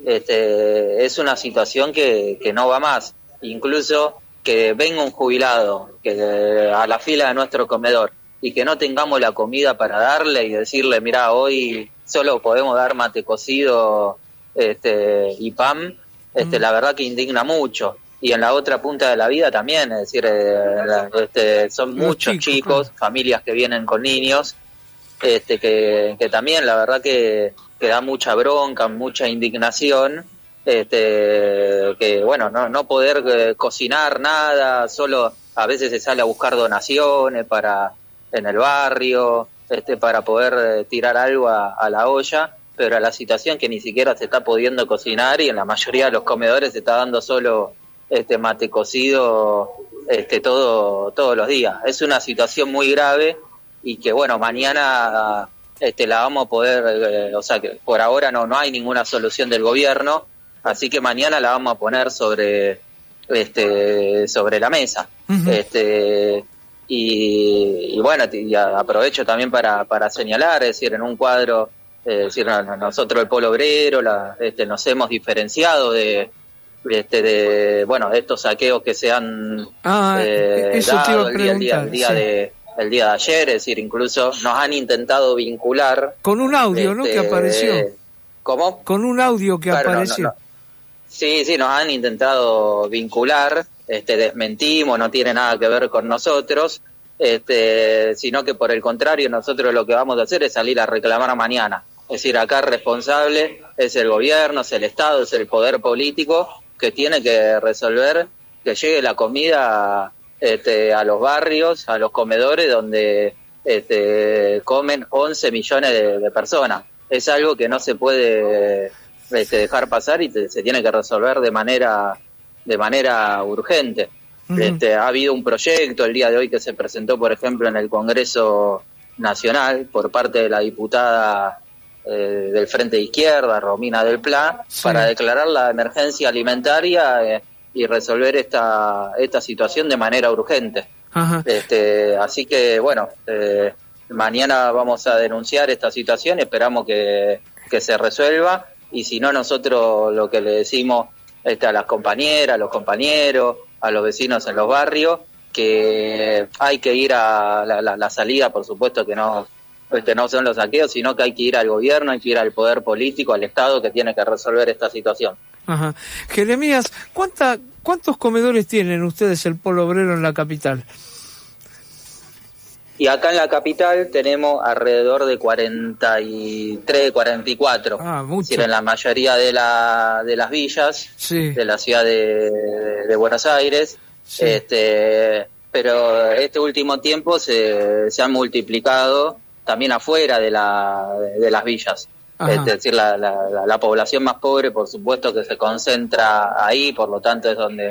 este, es una situación que, que no va más. Incluso que venga un jubilado que a la fila de nuestro comedor y que no tengamos la comida para darle y decirle, mira, hoy solo podemos dar mate cocido este, y pan, este, mm. la verdad que indigna mucho. Y en la otra punta de la vida también, es decir, eh, este, son Los muchos chicos, chicos claro. familias que vienen con niños, este, que, que también la verdad que que da mucha bronca, mucha indignación, este, que bueno, no, no poder eh, cocinar nada, solo a veces se sale a buscar donaciones para en el barrio, este, para poder eh, tirar algo a, a la olla, pero a la situación que ni siquiera se está pudiendo cocinar, y en la mayoría de los comedores se está dando solo este mate cocido este todo todos los días. Es una situación muy grave, y que bueno, mañana este, la vamos a poder, eh, o sea, que por ahora no, no hay ninguna solución del gobierno, así que mañana la vamos a poner sobre, este, sobre la mesa. Uh-huh. Este, y, y bueno, y aprovecho también para, para señalar, es decir, en un cuadro, eh, es decir, nosotros el Polo Obrero, la, este, nos hemos diferenciado de, este, de, bueno, de estos saqueos que se han ah, eh, dado el día, el día, el día sí. de el día de ayer, es decir, incluso nos han intentado vincular con un audio, este, ¿no? Que apareció. ¿Cómo? Con un audio que claro, apareció. No, no, no. Sí, sí, nos han intentado vincular, este, desmentimos, no tiene nada que ver con nosotros, este, sino que por el contrario nosotros lo que vamos a hacer es salir a reclamar mañana. Es decir, acá el responsable es el gobierno, es el Estado, es el poder político que tiene que resolver que llegue la comida Este, a los barrios, a los comedores donde este, comen once millones de, de personas. Es algo que no se puede este, dejar pasar y te, se tiene que resolver de manera de manera urgente. Uh-huh. Este, ha habido un proyecto el día de hoy que se presentó, por ejemplo, en el Congreso Nacional por parte de la diputada eh, del Frente de Izquierda, Romina del Pla, sí. para declarar la emergencia alimentaria eh, y resolver esta esta situación de manera urgente. Ajá. Este, así que, bueno, eh, mañana vamos a denunciar esta situación, esperamos que, que se resuelva, y si no, nosotros lo que le decimos este, a las compañeras, a los compañeros, a los vecinos en los barrios, que hay que ir a la, la, la salida, por supuesto que no, este, no son los saqueos, sino que hay que ir al gobierno, hay que ir al poder político, al Estado, que tiene que resolver esta situación. Ajá. Jeremías, ¿cuánta, ¿cuántos comedores tienen ustedes el Polo Obrero en la capital? Y acá en la capital tenemos alrededor de cuarenta y tres, cuarenta y cuatro. Ah, mucho. Es decir, en la mayoría de, la, de las villas sí. de la ciudad de, de Buenos Aires. Sí. Este, pero este último tiempo se, se han multiplicado también afuera de, la, de las villas. Ajá. Es decir, la, la, la, la población más pobre, por supuesto, que se concentra ahí, por lo tanto es donde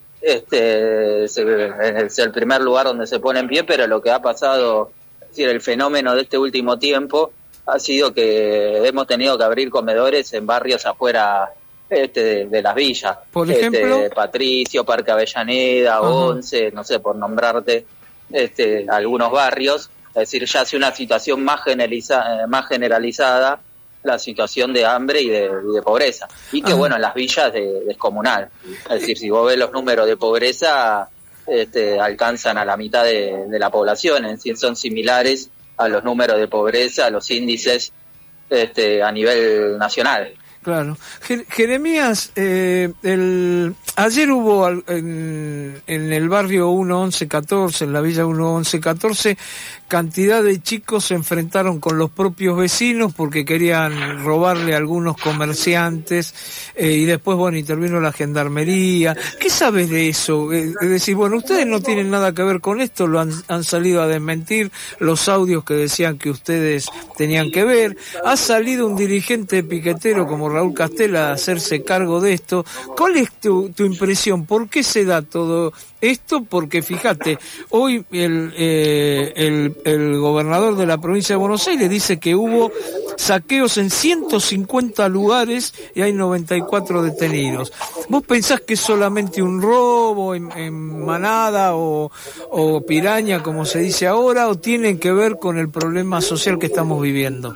este es el primer lugar donde se pone en pie, pero lo que ha pasado, es decir, el fenómeno de este último tiempo ha sido que hemos tenido que abrir comedores en barrios afuera este de, de las villas. Por ejemplo, este, Patricio, Parque Avellaneda, Ajá. Once, no sé, por nombrarte este algunos barrios. Es decir, ya hace una situación más generaliza, más generalizada la situación de hambre y de, y de pobreza. Y que, Ajá. bueno, en las villas de, descomunal. Es decir, si vos ves los números de pobreza, este, alcanzan a la mitad de, de la población. Es decir, son similares a los números de pobreza, a los índices este, a nivel nacional. Claro. Jeremías, eh, el, ayer hubo en, en el barrio uno once catorce, en la villa uno once catorce, cantidad de chicos se enfrentaron con los propios vecinos porque querían robarle a algunos comerciantes eh, y después, bueno, intervino la gendarmería. ¿Qué sabes de eso? Eh, es decir, bueno, ustedes no tienen nada que ver con esto, lo han, han salido a desmentir los audios que decían que ustedes tenían que ver. Ha salido un dirigente piquetero como Raúl Castel a hacerse cargo de esto. ¿Cuál es tu, tu impresión? ¿Por qué se da todo esto? Porque fíjate, hoy el, eh, el, el gobernador de la provincia de Buenos Aires dice que hubo saqueos en ciento cincuenta lugares y hay noventa y cuatro detenidos. ¿Vos pensás que es solamente un robo en, en manada o, o piraña, como se dice ahora, o tienen que ver con el problema social que estamos viviendo?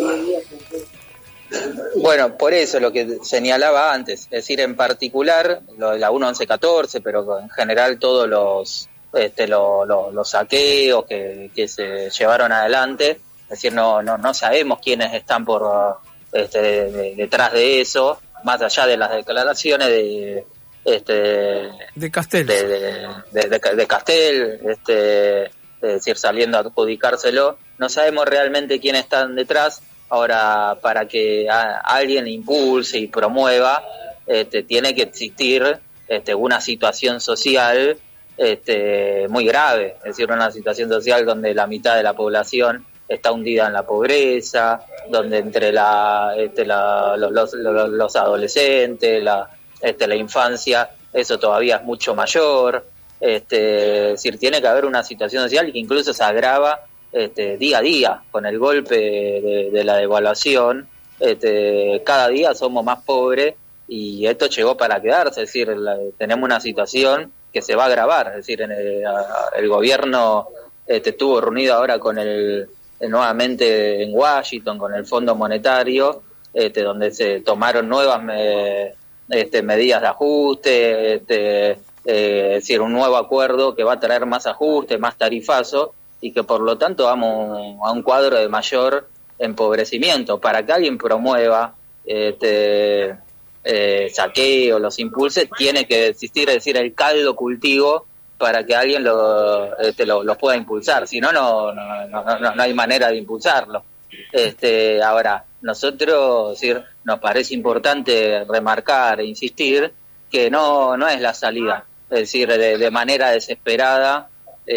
Bueno, por eso lo que señalaba antes, es decir, en particular lo de la uno once catorce, pero en general todos los este, lo, lo, los saqueos que, que se llevaron adelante, es decir, no no no sabemos quiénes están por este, de, de, detrás de eso, más allá de las declaraciones de este de Castel, de, de, de, de, de Castel, este, es decir, saliendo a adjudicárselo, no sabemos realmente quiénes están detrás. Ahora, para que a, alguien impulse y promueva, este, tiene que existir este, una situación social este, muy grave, es decir, una situación social donde la mitad de la población está hundida en la pobreza, donde entre la, este, la, los, los, los adolescentes, la, este, la infancia, eso todavía es mucho mayor. Este, es decir, tiene que haber una situación social que incluso se agrava este, día a día, con el golpe de, de la devaluación, este, cada día somos más pobres y esto llegó para quedarse, es decir, la, tenemos una situación que se va a agravar, es decir, en el, el gobierno este, estuvo reunido ahora con el, nuevamente en Washington, con el Fondo Monetario, este, donde se tomaron nuevas me, este, medidas de ajuste, este, eh, es decir, un nuevo acuerdo que va a traer más ajuste, más tarifazo, y que por lo tanto vamos a un cuadro de mayor empobrecimiento. Para que alguien promueva este eh, saqueo, los impulse, tiene que existir, es decir, el caldo cultivo para que alguien lo, este, lo, lo pueda impulsar, si no, no, no, no, no hay manera de impulsarlo. Este, ahora, nosotros, es decir, nos parece importante remarcar e insistir que no, no es la salida, es decir, de, de manera desesperada,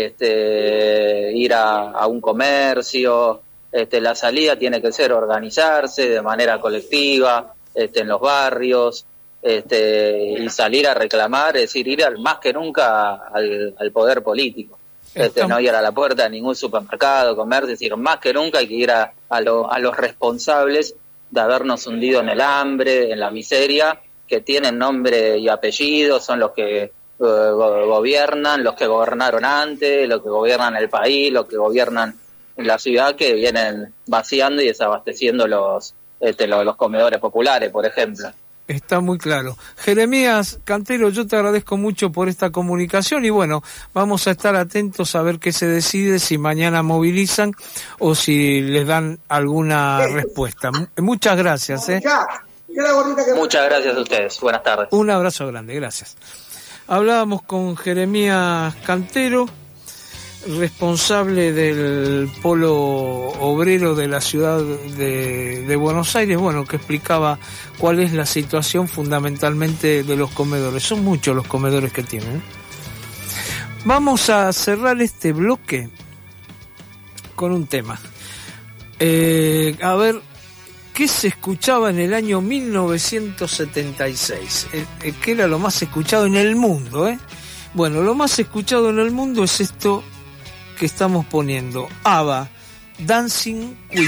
este, ir a, a un comercio, este, la salida tiene que ser organizarse de manera colectiva, este, en los barrios, este, y salir a reclamar, es decir, ir al, más que nunca al, al poder político. Este, no ir a la puerta de ningún supermercado, comer, es decir, más que nunca hay que ir a, a, lo, a los responsables de habernos hundido en el hambre, en la miseria, que tienen nombre y apellido, son los que uh, gobiernan, los que gobernaron antes, los que gobiernan el país, los que gobiernan la ciudad, que vienen vaciando y desabasteciendo los, este, los, los comedores populares, por ejemplo. Está muy claro. Jeremías Cantero, yo te agradezco mucho por esta comunicación y bueno, vamos a estar atentos a ver qué se decide, si mañana movilizan o si les dan alguna respuesta. M- muchas gracias. ¿eh? Muchas gracias a ustedes. Buenas tardes. Un abrazo grande, gracias. Hablábamos con Jeremías Cantero, responsable del polo obrero de la ciudad de, de Buenos Aires, bueno, que explicaba cuál es la situación fundamentalmente de los comedores. Son muchos los comedores que tienen. Vamos a cerrar este bloque con un tema. Eh, a ver, ¿qué se escuchaba en el año mil novecientos setenta y seis? Eh, eh, ¿Qué era lo más escuchado en el mundo? Eh? Bueno, lo más escuchado en el mundo es esto que estamos poniendo, ABBA, Dancing Queen.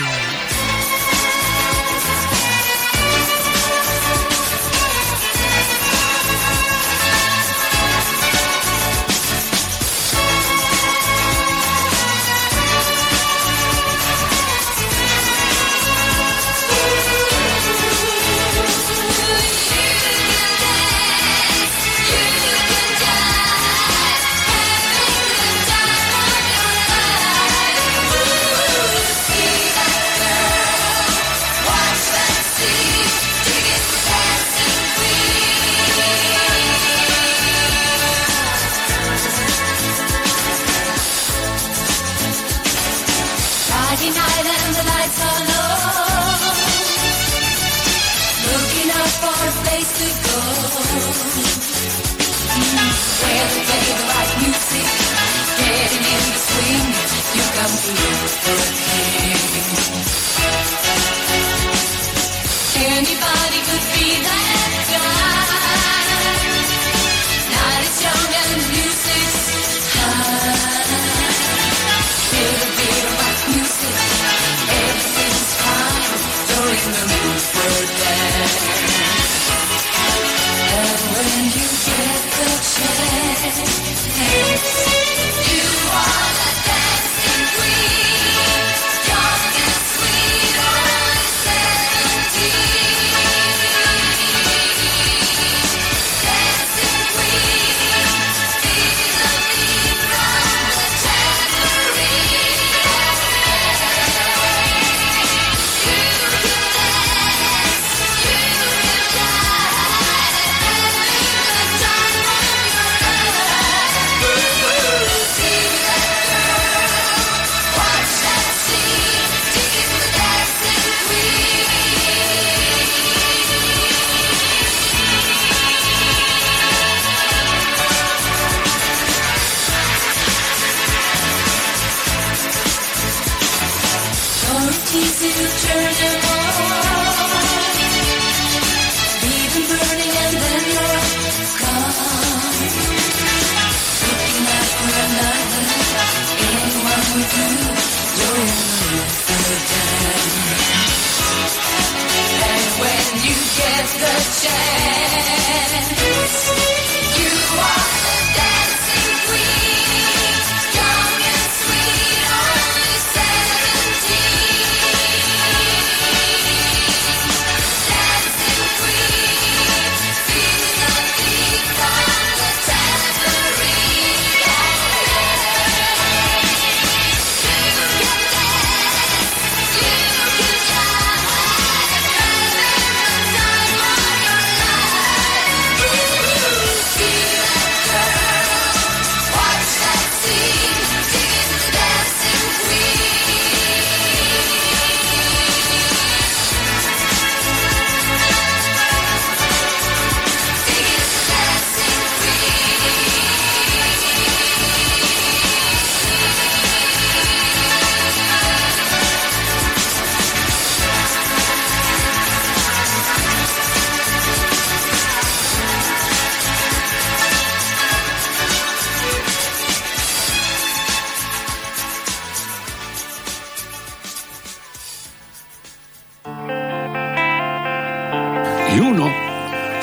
When you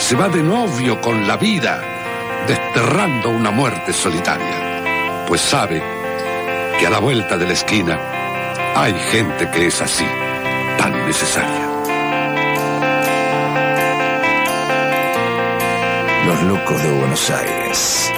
se va de novio con la vida, desterrando una muerte solitaria, pues sabe que a la vuelta de la esquina hay gente que es así, tan necesaria. Los locos de Buenos Aires.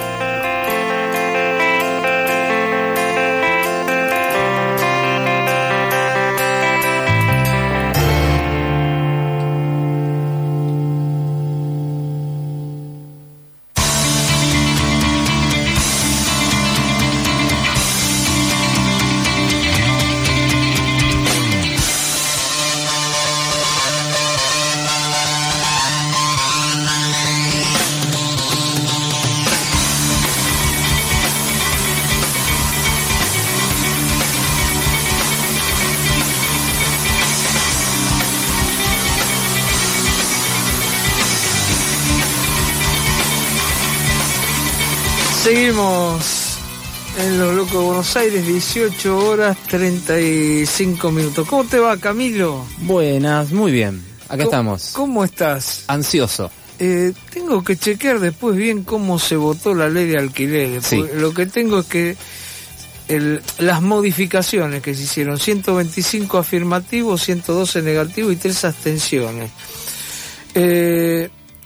Seguimos en Los Locos de Buenos Aires, dieciocho horas treinta y cinco minutos. ¿Cómo te va, Camilo? Buenas, muy bien. Acá estamos. ¿Cómo estás? Ansioso. Eh, tengo que chequear después bien cómo se votó la ley de alquileres. Sí. Lo que tengo es que el, las modificaciones que se hicieron, ciento veinticinco afirmativos, ciento doce negativos y tres abstenciones. Eh...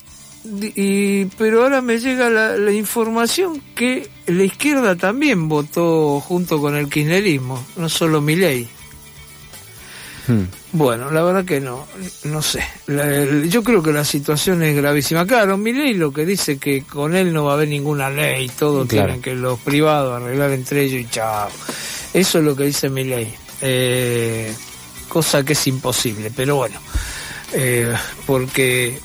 Y, pero ahora me llega la, la información que la izquierda también votó junto con el kirchnerismo, no solo Milei. Hmm. Bueno, la verdad que no, no sé. La, el, yo creo que la situación es gravísima. Claro, Milei lo que dice que con él no va a haber ninguna ley, todo claro. Tienen que los privados arreglar entre ellos y chao. Eso es lo que dice Milei. Eh, cosa que es imposible, pero bueno, eh, porque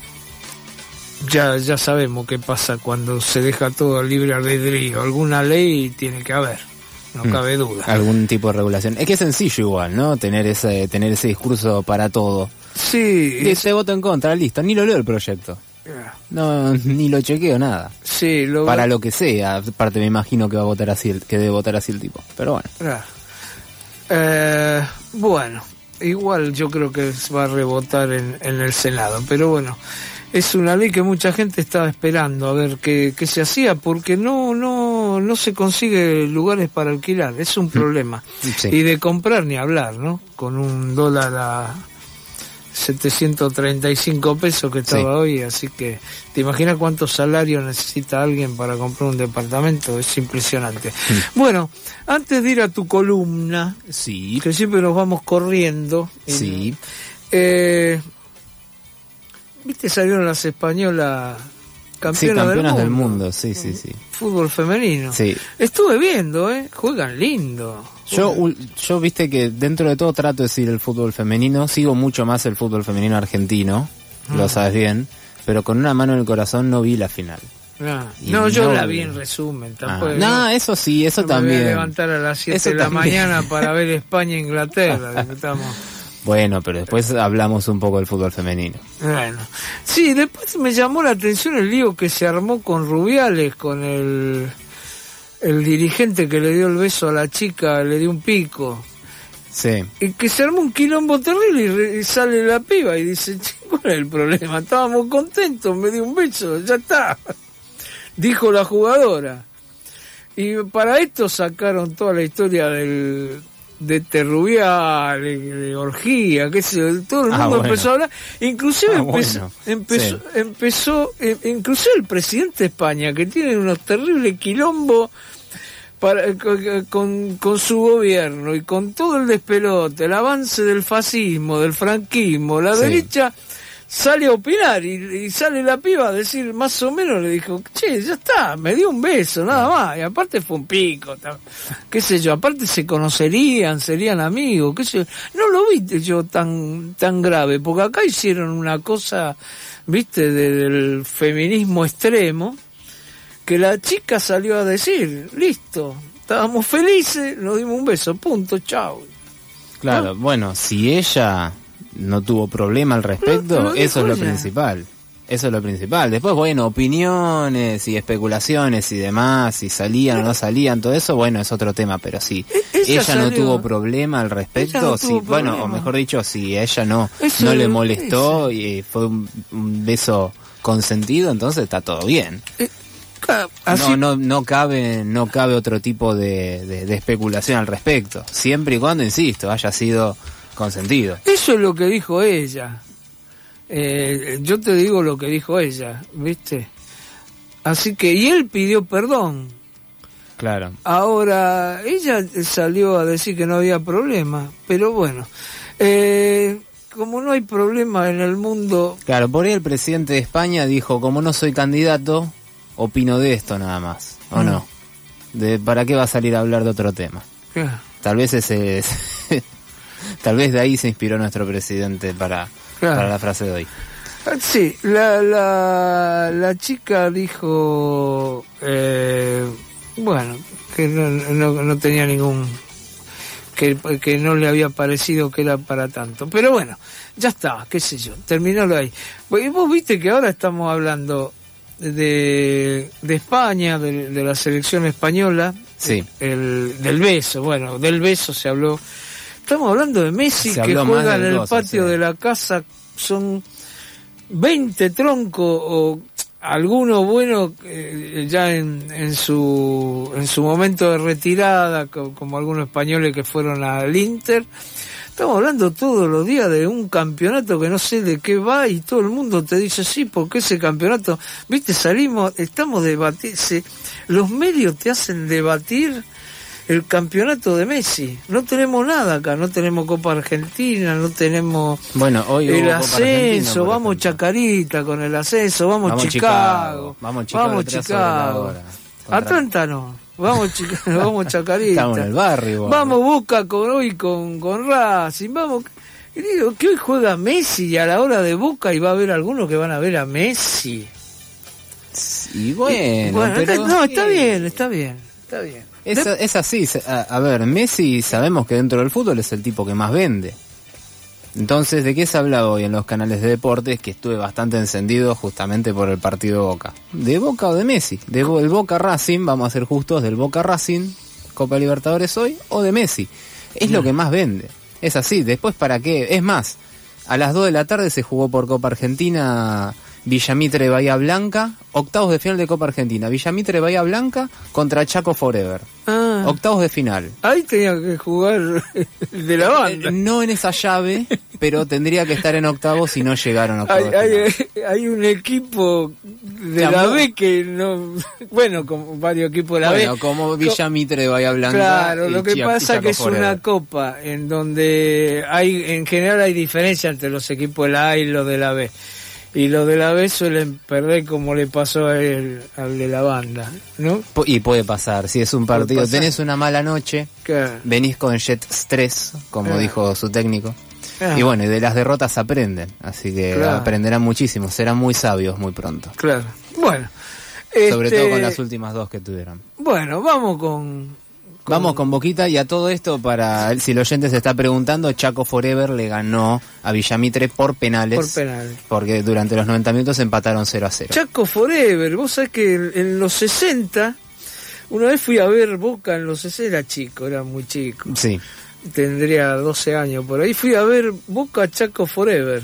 Ya, ya sabemos qué pasa cuando se deja todo al libre albedrío. Alguna ley tiene que haber, no mm, cabe duda. Algún tipo de regulación. Es que es sencillo igual, ¿no? Tener ese tener ese discurso para todo. Sí. Dice es... voto en contra, listo. Ni lo leo el proyecto. Yeah. No, ni lo chequeo, nada. Sí, lo... Para lo que sea. Aparte me imagino que va a votar así, que debe votar así el tipo. Pero bueno. Yeah. Eh, bueno, igual yo creo que va a rebotar en, en el Senado. Pero bueno. Es una ley que mucha gente estaba esperando a ver qué, qué se hacía, porque no no no se consigue lugares para alquilar, es un problema. Sí. Y de comprar ni hablar, ¿no? Con un dólar a setecientos treinta y cinco pesos que estaba sí. hoy, así que te imaginas cuántos salarios necesita alguien para comprar un departamento, es impresionante. Sí. Bueno, antes de ir a tu columna, sí. que siempre nos vamos corriendo, sí. eh... ¿Viste? Salieron las españolas campeonas, sí, campeonas del, del mundo. mundo. Sí, sí, sí. Fútbol femenino. Sí. Estuve viendo, ¿eh? Juegan lindo. Yo, yo viste que dentro de todo trato de seguir el fútbol femenino. Sigo mucho más el fútbol femenino argentino, ah. lo sabes bien. Pero con una mano en el corazón no vi la final. Ah. No, yo no la vi en resumen. Tampoco, ah. No, eso sí, eso no también. Me voy a levantar a las siete de la también. mañana para ver España-Inglaterra. Estamos... Bueno, pero después hablamos un poco del fútbol femenino. Bueno, sí, después me llamó la atención el lío que se armó con Rubiales, con el, el dirigente que le dio el beso a la chica, le dio un pico. Sí. Y que se armó un quilombo terrible y, re, y sale la piba y dice, ¿cuál es el problema? Estábamos contentos, me dio un beso, ya está. Dijo la jugadora. Y para esto sacaron toda la historia del... de Terrubial, de, de orgía, qué sé yo, todo el mundo ah, bueno. empezó a hablar, inclusive ah, empezó, bueno. empezó, sí. empezó eh, inclusive el presidente de España, que tiene unos terribles quilombos para, con, con, con su gobierno y con todo el despelote, el avance del fascismo, del franquismo, la sí. derecha sale a opinar y, y sale la piba a decir, más o menos le dijo, che, ya está, me dio un beso, nada más, y aparte fue un pico, qué sé yo, aparte se conocerían, serían amigos, qué sé yo, no lo vi yo tan tan grave, porque acá hicieron una cosa, viste, del feminismo extremo, que la chica salió a decir, listo, estábamos felices, nos dimos un beso, punto, chao. Claro, ¿no? Bueno, si ella... no tuvo problema al respecto, no, eso es lo ya. principal. Eso es lo principal. Después, bueno, opiniones y especulaciones y demás, si salían no. o no salían, todo eso, bueno, es otro tema, pero si ella, ella no tuvo problema al respecto, no si, problema. bueno, o mejor dicho, si a ella no, no le molestó y fue un, un beso consentido, entonces está todo bien. Eh, así... No, no, no cabe, no cabe otro tipo de, de, de especulación al respecto. Siempre y cuando, insisto, haya sido consentido. Eso es lo que dijo ella. Eh, yo te digo lo que dijo ella, ¿viste? Así que, y él pidió perdón. Claro. Ahora, ella salió a decir que no había problema, pero bueno, eh, como no hay problema en el mundo... Claro, por ahí el presidente de España dijo, como no soy candidato, opino de esto nada más, ¿o mm. no? De, ¿para qué va a salir a hablar de otro tema? Claro. Tal vez ese es... Tal vez de ahí se inspiró nuestro presidente para, claro. para la frase de hoy. Sí, la, la, la chica dijo, eh, bueno, que no, no, no tenía ningún, que, que no le había parecido que era para tanto. Pero bueno, ya está, qué sé yo, terminólo ahí. Y vos viste que ahora estamos hablando de, de España, de, de la selección española, sí. el, del beso, bueno, del beso se habló. Estamos hablando de Messi, que juega en el cosas, patio sí. de la casa, son veinte troncos o alguno bueno eh, ya en, en su en su momento de retirada, como, como algunos españoles que fueron al Inter. Estamos hablando todos los días de un campeonato que no sé de qué va y todo el mundo te dice sí, porque ese campeonato, viste, salimos, estamos debatiendo, los medios te hacen debatir el campeonato de Messi. No tenemos nada acá, no tenemos Copa Argentina, no tenemos bueno, hoy el ascenso, vamos Chacarita con el ascenso, vamos, vamos Chicago, Chicago, vamos Chicago, vamos Chicago. Atlanta no, vamos Chicago, vamos Chacarita. Estamos en el barrio. Vamos Boca con hoy con, con Racing, vamos. Y digo que hoy juega Messi y a la hora de Boca y va a haber algunos que van a ver a Messi. Y bueno, y bueno pero no, está bien, está bien, está bien. Es, es así, a, a ver, Messi sabemos que dentro del fútbol es el tipo que más vende. Entonces, ¿de qué se habla hoy en los canales de deportes? Que estuve bastante encendido justamente por el partido de Boca. ¿De Boca o de Messi? ¿De el Boca Racing, vamos a ser justos, del Boca Racing, Copa Libertadores hoy, o de Messi? Es no. lo que más vende. Es así, después ¿para qué? Es más, a las dos de la tarde se jugó por Copa Argentina... Villamitre Bahía Blanca, octavos de final de Copa Argentina. Villamitre Bahía Blanca contra Chaco Forever. Ah, octavos de final. Ahí tenía que jugar de la banda. No en esa llave, pero tendría que estar en octavos si no llegaron a octavos. Hay, hay, hay un equipo de la, la B que no. Bueno, como varios equipos de la bueno, B. como Villamitre Bahía Blanca. Claro, lo que Chia, pasa es que es Forever. Una copa en donde hay, en general hay diferencia entre los equipos de la A y los de la B. Y los de la B suelen perder como le pasó a él, al de la banda, ¿no? Y puede pasar, si es un partido, tenés una mala noche, claro. venís con jet stress, como ah. dijo su técnico, ah. y bueno, y de las derrotas aprenden, así que claro. aprenderán muchísimo, serán muy sabios muy pronto. Claro, bueno. Sobre este... todo con las últimas dos que tuvieron. Bueno, vamos con... Con... Vamos con Boquita, y a todo esto, para si el oyente se está preguntando, Chaco Forever le ganó a Villamitre por penales. Por penales. Porque durante los noventa minutos empataron cero a cero. Chaco Forever, vos sabés que en los sesenta, una vez fui a ver Boca en los sesenta, era chico, era muy chico. Sí. Tendría doce años por ahí. Fui a ver Boca Chaco Forever.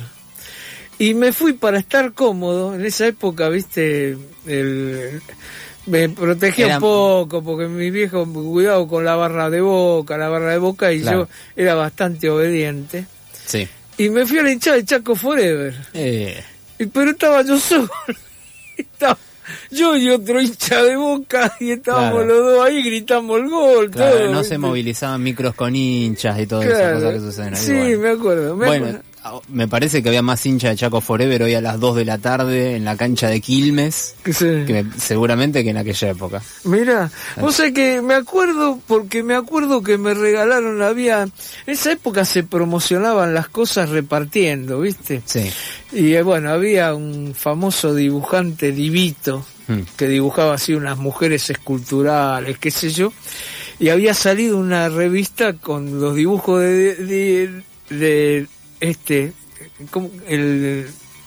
Y me fui para estar cómodo. En esa época, viste, el... me protegía era... un poco, porque mi viejo, cuidado con la barra de Boca, la barra de Boca, y claro. yo era bastante obediente. Sí. Y me fui a la hinchada de Chaco Forever. Eh. Y, pero estaba yo solo. Estaba yo y otro hincha de Boca, y estábamos claro. los dos ahí, gritamos el gol. Claro, todo, no ¿viste? Se movilizaban micros con hinchas y todas claro. esas cosas que suceden ahí. Sí, bueno. me acuerdo. Me bueno, acuerdo. Me parece que había más hincha de Chaco Forever hoy a las dos de la tarde en la cancha de Quilmes, sí. que me, seguramente que en aquella época. Mira, vos sabés que me acuerdo, porque me acuerdo que me regalaron, había, en esa época se promocionaban las cosas repartiendo, ¿viste? Sí. Y bueno, había un famoso dibujante, Divito, hmm. que dibujaba así unas mujeres esculturales, qué sé yo, y había salido una revista con los dibujos de... de, de, de este como el,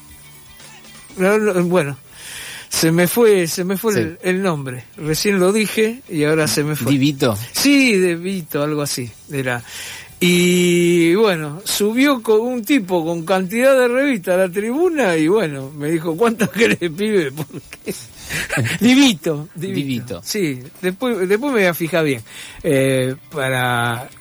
el bueno se me fue se me fue sí. el, el nombre, recién lo dije y ahora se me fue. Divito. Sí, de Vito, algo así era. Y bueno, subió con un tipo con cantidad de revistas a la tribuna y bueno, me dijo, ¿cuánto querés, pibe? Porque Divito, Divito. Divito. Sí, después, después me voy a fijar bien. Eh, para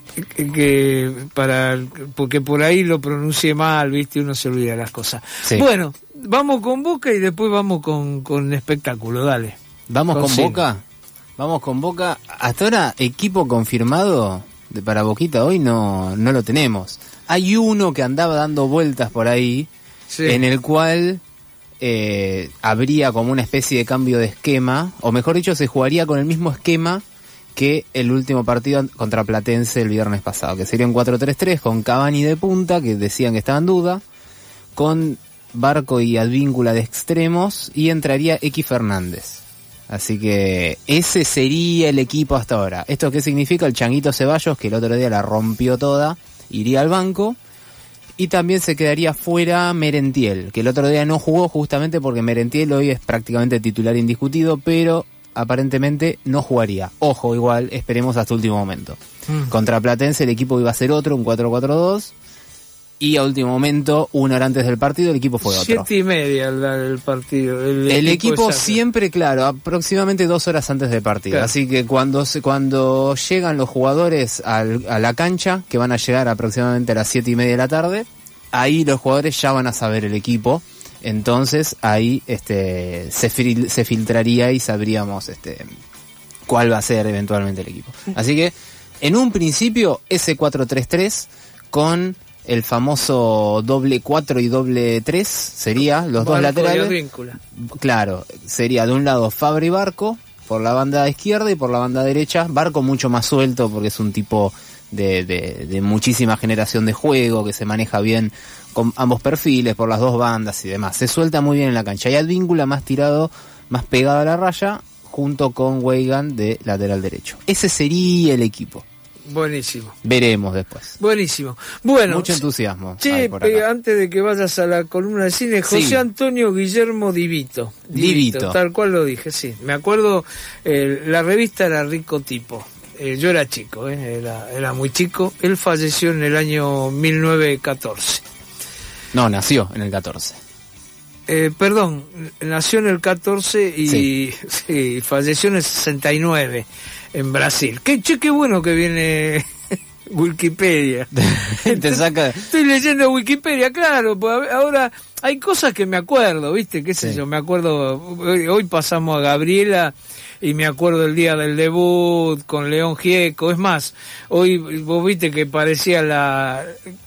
que para porque por ahí lo pronuncié mal, viste, uno se olvida las cosas. Sí. Bueno, vamos con Boca y después vamos con, con espectáculo, dale. ¿Vamos con Consigna. Boca? Vamos con Boca. Hasta ahora, equipo confirmado de para Boquita hoy no, no lo tenemos. Hay uno que andaba dando vueltas por ahí, Sí. en el cual eh, habría como una especie de cambio de esquema, o mejor dicho, se jugaría con el mismo esquema que el último partido contra Platense el viernes pasado, que sería un cuatro tres tres con Cavani de punta, que decían que estaba en duda, con Barco y Advíncula de extremos, y entraría X Fernández. Así que ese sería el equipo hasta ahora. ¿Esto qué significa? El Changuito Ceballos, que el otro día la rompió toda, iría al banco, y también se quedaría fuera Merentiel, que el otro día no jugó justamente porque Merentiel hoy es prácticamente titular indiscutido, pero aparentemente no jugaría. Ojo, igual, esperemos hasta último momento. Mm. Contra Platense el equipo iba a ser otro, un cuatro cuatro dos, y a último momento, una hora antes del partido, el equipo fue otro. Siete y media el, el partido. El, El equipo exacto. siempre, claro, aproximadamente dos horas antes del partido. Claro. Así que cuando se, cuando llegan los jugadores al, a la cancha, que van a llegar aproximadamente a las siete y media de la tarde, ahí los jugadores ya van a saber el equipo. Entonces ahí este se, fil, se filtraría y sabríamos este cuál va a ser eventualmente el equipo. Así que en un principio ese cuatro tres tres con el famoso doble cuatro y doble tres sería los Barco dos y laterales. Advíncula. Claro, sería de un lado Fabra y Barco por la banda izquierda y por la banda derecha Barco mucho más suelto porque es un tipo de, de, de muchísima generación de juego, que se maneja bien con ambos perfiles por las dos bandas y demás, se suelta muy bien en la cancha. Y Advíncula más tirado, más pegado a la raya, junto con Weigan de lateral derecho. Ese sería el equipo. Buenísimo. Veremos después. Buenísimo. Bueno, Mucho entusiasmo. che, hay por acá. eh, antes de que vayas a la columna de cine, José Sí. Antonio Guillermo Divito. Divito. Tal cual lo dije, sí. Me acuerdo, eh, la revista era Rico Tipo. Eh, yo era chico, eh, era, era muy chico. Él falleció en el año mil novecientos catorce. No, nació en el catorce. Eh, perdón, nació en el catorce y Sí. sí, falleció en el sesenta y nueve en Brasil. Qué, che, qué bueno que viene Wikipedia. Te saca... Estoy leyendo Wikipedia, claro, pues ahora hay cosas que me acuerdo, ¿viste? ¿Qué sé Sí. yo? Me acuerdo, hoy, hoy pasamos a Gabriela y me acuerdo el día del debut con León Gieco. Es más, hoy vos viste que parecía la...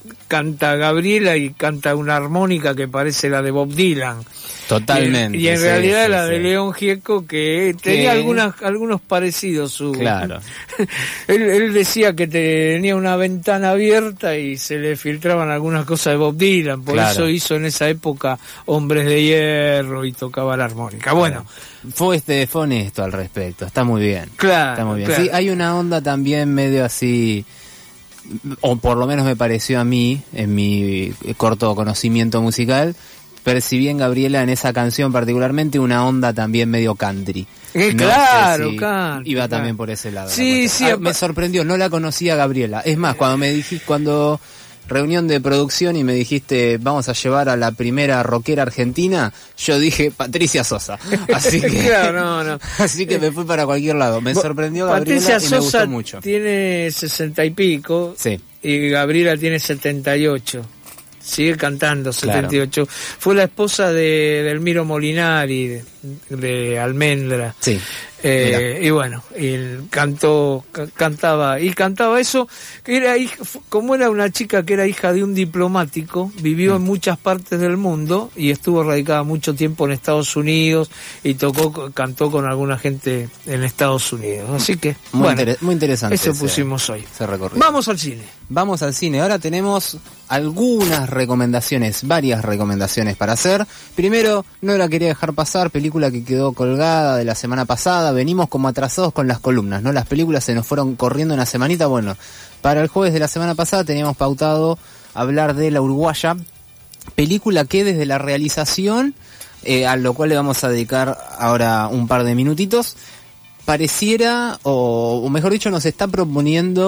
canta Gabriela y canta una armónica que parece la de Bob Dylan. Totalmente. Y, y en sí, realidad sí, la sí. de León Gieco, que tenía algunas, algunos parecidos. Su, Claro. él, él decía que tenía una ventana abierta y se le filtraban algunas cosas de Bob Dylan, por Claro. eso hizo en esa época Hombres de Hierro y tocaba la armónica. Bueno, Fue este fue honesto al respecto, está muy bien. claro. Está muy bien. claro. Sí, hay una onda también medio así, o por lo menos me pareció a mí, en mi corto conocimiento musical, percibí en Gabriela en esa canción particularmente una onda también medio country. Eh, No claro, sé si country, iba claro. también por ese lado. la Sí, cuestión. sí, Ah, apa- me sorprendió, no la conocía Gabriela. Es más, cuando me dijiste, cuando reunión de producción y me dijiste vamos a llevar a la primera rockera argentina, yo dije Patricia Sosa. Así que Claro, no, no. así que me fui para cualquier lado. Me sorprendió Gabriela Patricia y me Sosa gustó mucho. tiene sesenta y pico Sí. y Gabriela tiene setenta y ocho. Sigue cantando, Claro. setenta y ocho. Fue la esposa de Delmiro Molinari, de, de Almendra. Sí. Eh, y bueno, y él cantó, ca- cantaba, y cantaba eso, que era hija, fu- como era una chica que era hija de un diplomático, vivió en muchas partes del mundo y estuvo radicada mucho tiempo en Estados Unidos y tocó, cantó con alguna gente en Estados Unidos. Así que, Muy, bueno, inter- muy interesante. eso ese- pusimos hoy. ese recorrido. Vamos al cine. Vamos al cine. Ahora tenemos algunas recomendaciones, varias recomendaciones para hacer. Primero, no la quería dejar pasar, película que quedó colgada de la semana pasada. Venimos como atrasados con las columnas, ¿no? Las películas se nos fueron corriendo una semanita. Bueno, para el jueves de la semana pasada teníamos pautado hablar de La Uruguaya, película que desde la realización, eh, a lo cual le vamos a dedicar ahora un par de minutitos, pareciera, o, o mejor dicho, nos está proponiendo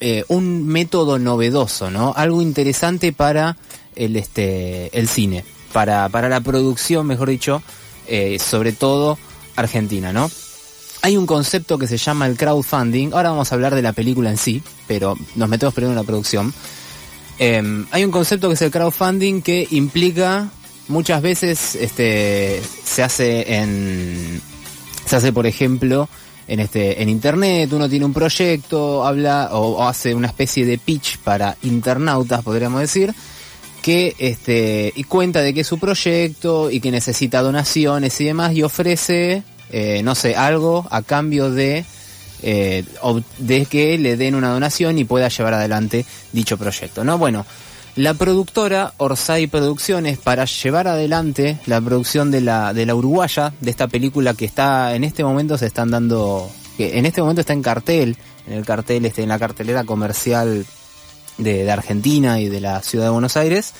eh, un método novedoso, ¿no? Algo interesante para el este el cine, para para la producción, mejor dicho, eh, sobre todo argentina, ¿no? Hay un concepto que se llama el crowdfunding. Ahora vamos a hablar de la película en sí, pero nos metemos primero en la producción. Eh, hay un concepto que es el crowdfunding que implica muchas veces este se hace en se hace por ejemplo en este en internet. Uno tiene un proyecto, habla o, o hace una especie de pitch para internautas, podríamos decir, que este y cuenta de que es su proyecto y que necesita donaciones y demás, y ofrece eh, no sé, algo a cambio de eh, de que le den una donación y pueda llevar adelante dicho proyecto, ¿no? Bueno, la productora Orsay Producciones, para llevar adelante la producción de la de la uruguaya, de esta película que está en este momento se están dando, que en este momento está en cartel, en el cartel este en la cartelera comercial de, de Argentina y de la ciudad de Buenos Aires,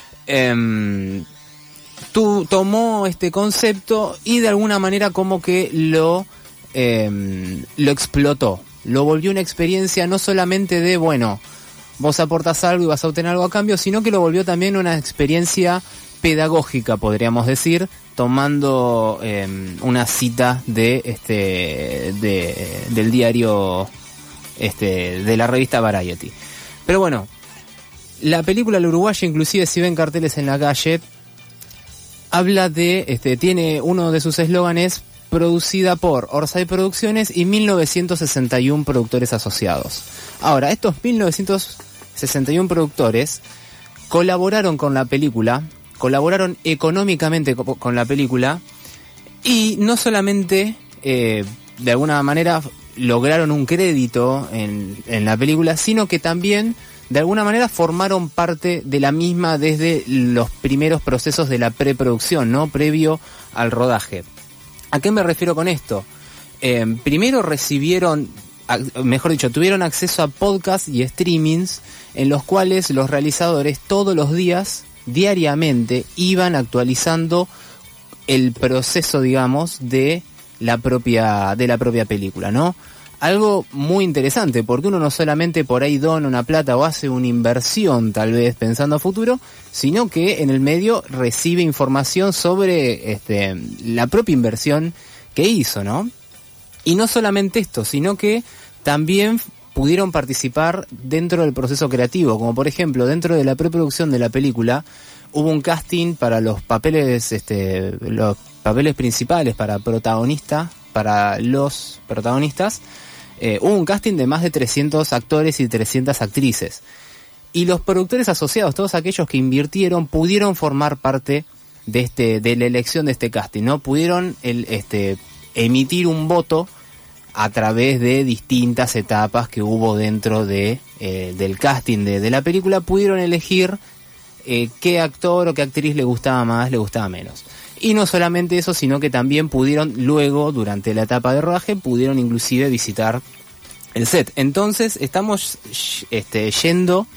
eh, tú tomó este concepto y de alguna manera como que lo eh, lo explotó, lo volvió una experiencia no solamente de, bueno, vos aportás algo y vas a obtener algo a cambio, sino que lo volvió también una experiencia pedagógica, podríamos decir, tomando eh, una cita de este de del diario este de la revista Variety. Pero bueno, la película La Uruguaya, inclusive si ven carteles en la calle, habla de, este, tiene uno de sus eslóganes, producida por Orsay Producciones y mil novecientos sesenta y uno productores asociados. Ahora, estos mil novecientos sesenta y uno productores colaboraron con la película, colaboraron económicamente co- con la película, y no solamente, eh, de alguna manera, lograron un crédito en, en la película, sino que también de alguna manera formaron parte de la misma desde los primeros procesos de la preproducción, ¿no? Previo al rodaje. ¿A qué me refiero con esto? Eh, primero recibieron, mejor dicho, tuvieron acceso a podcasts y streamings en los cuales los realizadores todos los días, diariamente, iban actualizando el proceso, digamos, de la propia, de la propia película, ¿no? Algo muy interesante, porque uno no solamente por ahí dona una plata o hace una inversión, tal vez pensando a futuro, sino que en el medio recibe información sobre este, la propia inversión que hizo, ¿no? Y no solamente esto, sino que también pudieron participar dentro del proceso creativo, como por ejemplo, dentro de la preproducción de la película, hubo un casting para los papeles, este, los papeles principales, para protagonista, para los protagonistas. Eh, hubo un casting de más de trescientos actores y trescientas actrices. Y los productores asociados, todos aquellos que invirtieron, pudieron formar parte de este de la elección de este casting, ¿no? Pudieron el, este, emitir un voto a través de distintas etapas que hubo dentro de eh, del casting de, de la película. Pudieron elegir eh, qué actor o qué actriz le gustaba más, le gustaba menos. Y no solamente eso, sino que también pudieron luego, durante la etapa de rodaje, pudieron inclusive visitar el set. Entonces estamos este, yendo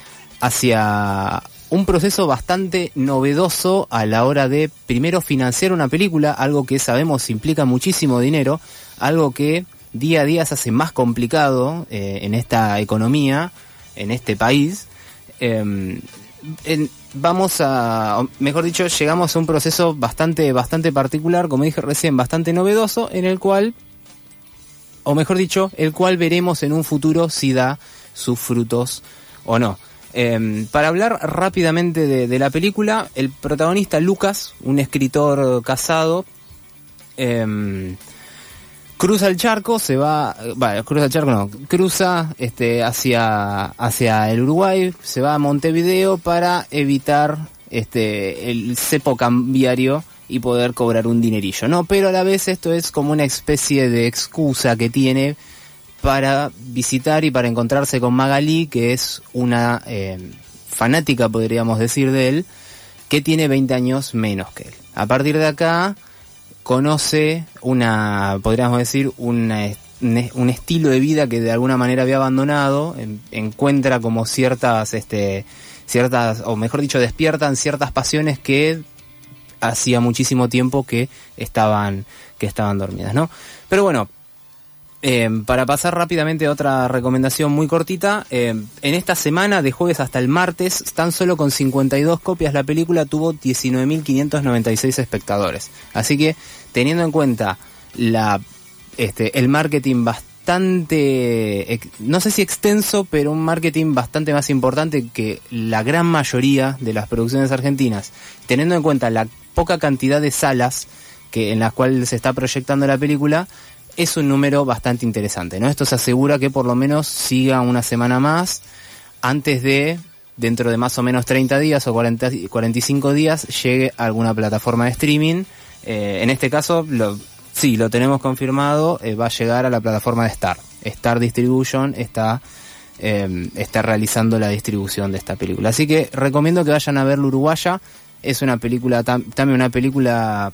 hacia un proceso bastante novedoso a la hora de, primero, financiar una película, algo que sabemos implica muchísimo dinero, algo que día a día se hace más complicado eh, en esta economía, en este país. Eh, en, vamos a, mejor dicho, llegamos a un proceso bastante bastante particular, como dije recién, bastante novedoso, en el cual, o mejor dicho, el cual veremos en un futuro si da sus frutos o no. Eh, para hablar rápidamente de, de la película, el protagonista Lucas, un escritor casado, eh, cruza el charco, se va, bueno, cruza el charco no, cruza este hacia hacia el Uruguay, se va a Montevideo para evitar este el cepo cambiario y poder cobrar un dinerillo, ¿no? Pero a la vez esto es como una especie de excusa que tiene para visitar y para encontrarse con Magalí, que es una eh, fanática, podríamos decir, de él, que tiene veinte años menos que él. A partir de acá conoce una, podríamos decir, una, un estilo de vida que de alguna manera había abandonado, en, encuentra como ciertas, este, ciertas, o mejor dicho, despiertan ciertas pasiones que hacía muchísimo tiempo que estaban, que estaban dormidas, ¿no? Pero bueno, Eh, para pasar rápidamente a otra recomendación muy cortita, eh, en esta semana, de jueves hasta el martes, tan solo con cincuenta y dos copias la película tuvo diecinueve mil quinientos noventa y seis espectadores. Así que, teniendo en cuenta la este el marketing bastante, ex, no sé si extenso, pero un marketing bastante más importante que la gran mayoría de las producciones argentinas, teniendo en cuenta la poca cantidad de salas que en las cuales se está proyectando la película, es un número bastante interesante, ¿no? Esto se asegura que por lo menos siga una semana más antes de, dentro de más o menos treinta días o cuarenta, cuarenta y cinco días, llegue a alguna plataforma de streaming. Eh, en este caso, lo, sí, lo tenemos confirmado, eh, va a llegar a la plataforma de Star. Star Distribution está, eh, está realizando la distribución de esta película. Así que recomiendo que vayan a ver La Uruguaya. Es una película, tam, también una película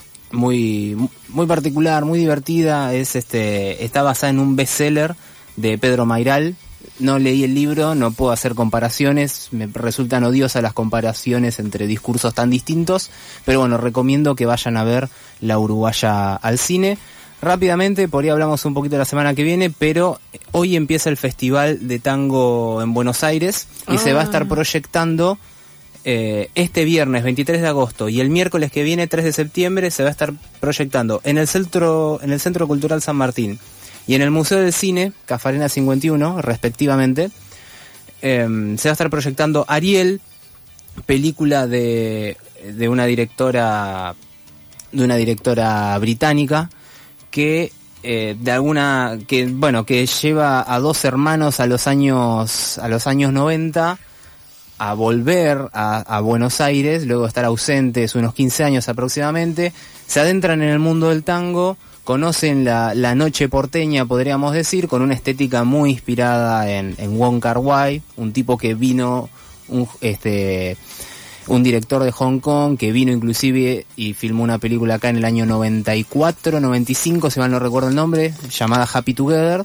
muy muy particular, muy divertida. Es este está basada en un bestseller de Pedro Mairal. No leí el libro, no puedo hacer comparaciones, me resultan odiosas las comparaciones entre discursos tan distintos, pero bueno, recomiendo que vayan a ver La Uruguaya al cine. Rápidamente, por ahí hablamos un poquito la semana que viene, pero hoy empieza el Festival de Tango en Buenos Aires y ah. se va a estar proyectando Eh, este viernes veintitrés de agosto y el miércoles que viene tres de septiembre se va a estar proyectando en el centro en el Centro Cultural San Martín y en el Museo del Cine Cafarena cincuenta y uno respectivamente. Eh, se va a estar proyectando Ariel, película de de una directora de una directora británica que eh, de alguna que bueno que lleva a dos hermanos a los años a los años noventa a volver a, a Buenos Aires, luego de estar ausentes unos quince años aproximadamente, se adentran en el mundo del tango, conocen la, la noche porteña, podríamos decir, con una estética muy inspirada en, en Wong Kar-wai, un tipo que vino, un, este, un director de Hong Kong, que vino inclusive y filmó una película acá en el año noventa y cuatro, noventa y cinco, si mal no recuerdo el nombre, llamada Happy Together.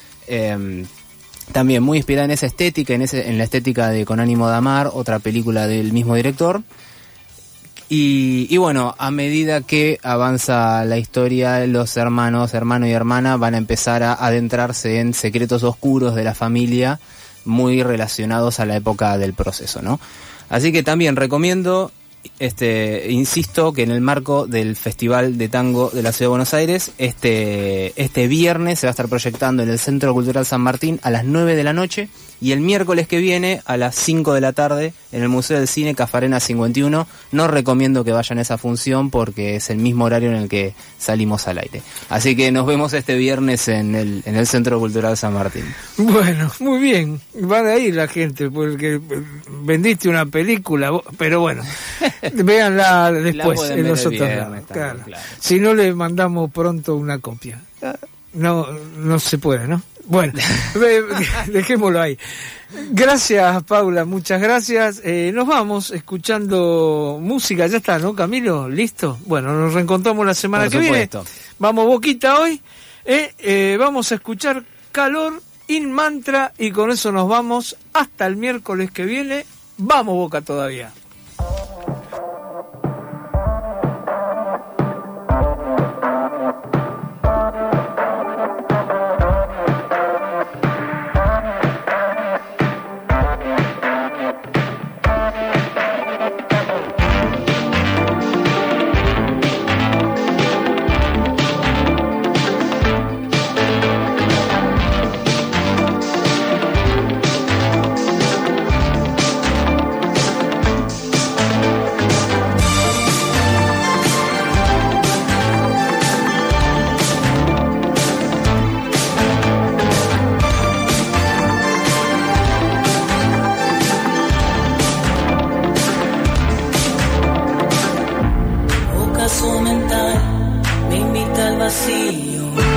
Eh, También muy inspirada en esa estética, en ese, en la estética de Con ánimo de amar, otra película del mismo director. Y, y bueno, a medida que avanza la historia, los hermanos, hermano y hermana van a empezar a adentrarse en secretos oscuros de la familia, muy relacionados a la época del proceso, ¿no? Así que también recomiendo, este, insisto, que en el marco del Festival de Tango de la Ciudad de Buenos Aires, este, este viernes se va a estar proyectando en el Centro Cultural San Martín a las nueve de la noche y el miércoles que viene a las cinco de la tarde en el Museo del Cine Cafarena cincuenta y uno. No recomiendo que vayan a esa función porque es el mismo horario en el que salimos al aire. Así que nos vemos este viernes en el, en el Centro Cultural San Martín. Bueno, muy bien. Van a ir la gente porque vendiste una película, pero bueno, véanla después en los otros lados. Claro. Claro. Si no, le mandamos pronto una copia. No, no se puede, ¿no? Bueno, dejémoslo ahí. Gracias, Paula, muchas gracias. Eh, nos vamos escuchando música, ya está, ¿no, Camilo? ¿Listo? Bueno, nos reencontramos la semana Por que supuesto. viene. Vamos, Boquita, hoy. Eh, eh, vamos a escuchar Calor in Mantra y con eso nos vamos hasta el miércoles que viene. Vamos, Boca, todavía. Mental me invita al vacío.